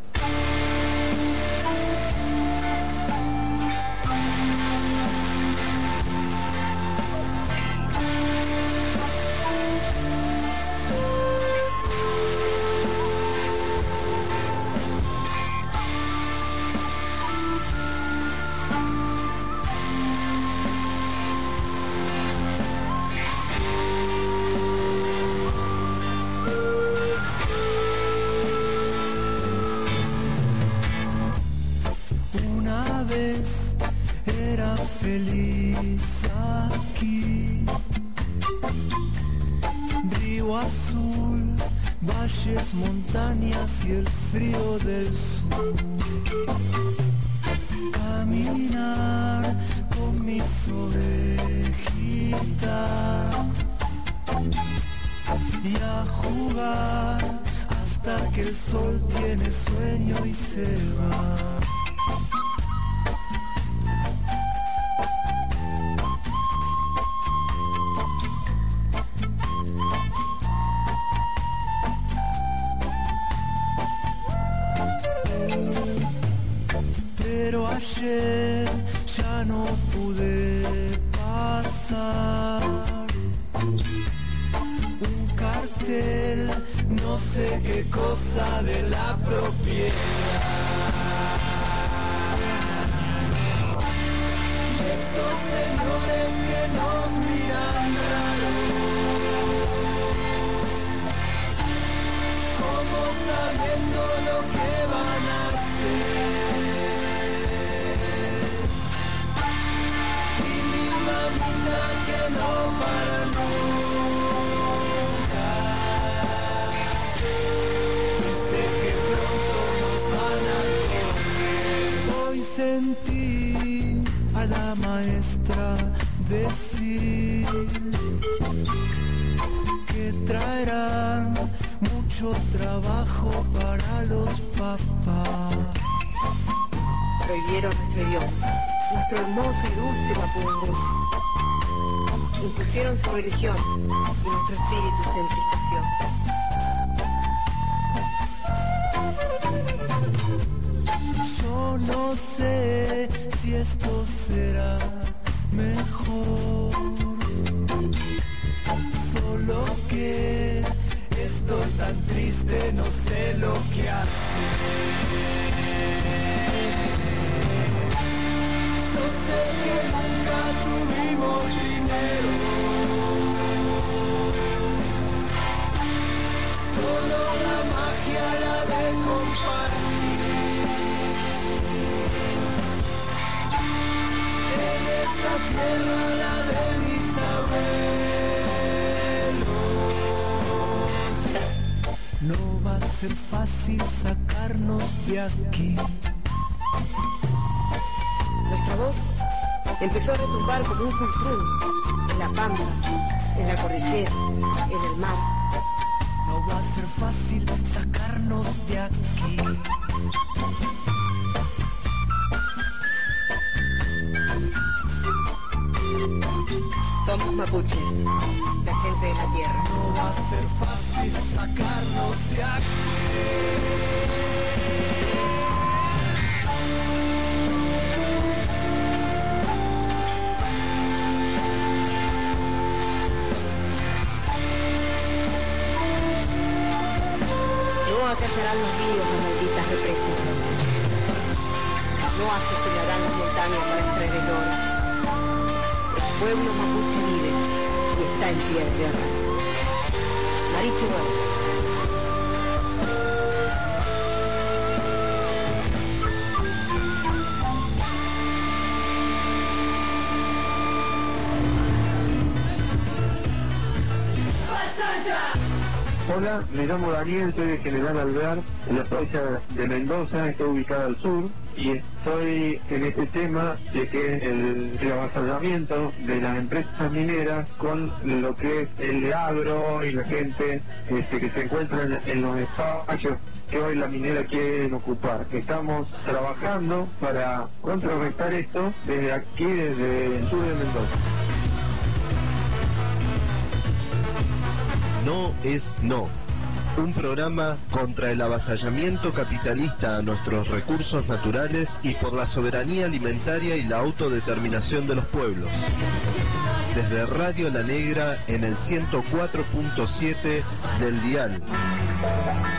Feliz aquí, río azul, valles, montañas y el frío del sur. Caminar con mis ovejitas y a jugar hasta que el sol tiene sueño y se va. Pero ayer ya no pude pasar. Un cartel, no sé qué cosa de la propiedad. Y esos señores que nos miran raro, como sabiendo lo que van a hacer. Que no para nunca, dice que pronto nos van a correr. Hoy sentí a la maestra decir que traerán mucho trabajo para los papás. Prohibieron nuestro idioma, nuestro hermoso y dulce mapudungún. Impusieron su religión y nuestro espíritu se entristeció. Yo no sé si esto será mejor, solo que estoy tan triste, no sé lo que hacer. Yo sé que nunca tuvimos dinero, solo la magia, la de compartir. En esta tierra, la de mis abuelos. No va a ser fácil sacarnos de aquí. Nuestra voz empezó a retumbar como un cultrún en la pampa, en la cordillera, en el mar. No va a ser fácil sacarnos de aquí. Somos mapuches, la gente de la tierra. No va a ser fácil sacarnos de aquí. No acallarán los ríos las malditas represas. No asesinarán las montañas para extraer el oro. El pueblo mapuche vive y está en pie de tierra. Marichi Huevo. Bachata! Hola, me llamo Daniel, soy de General Alvear, en la provincia de Mendoza, estoy ubicada al sur, y estoy en este tema de que el, el avasallamiento de las empresas mineras con lo que es el agro y la gente este, que se encuentra en, en los espacios que hoy la minera quiere ocupar. Estamos trabajando para contrarrestar esto desde aquí, desde el sur de Mendoza. No es no. Un programa contra el avasallamiento capitalista a nuestros recursos naturales y por la soberanía alimentaria y la autodeterminación de los pueblos. Desde Radio La Negra en el ciento cuatro punto siete del dial.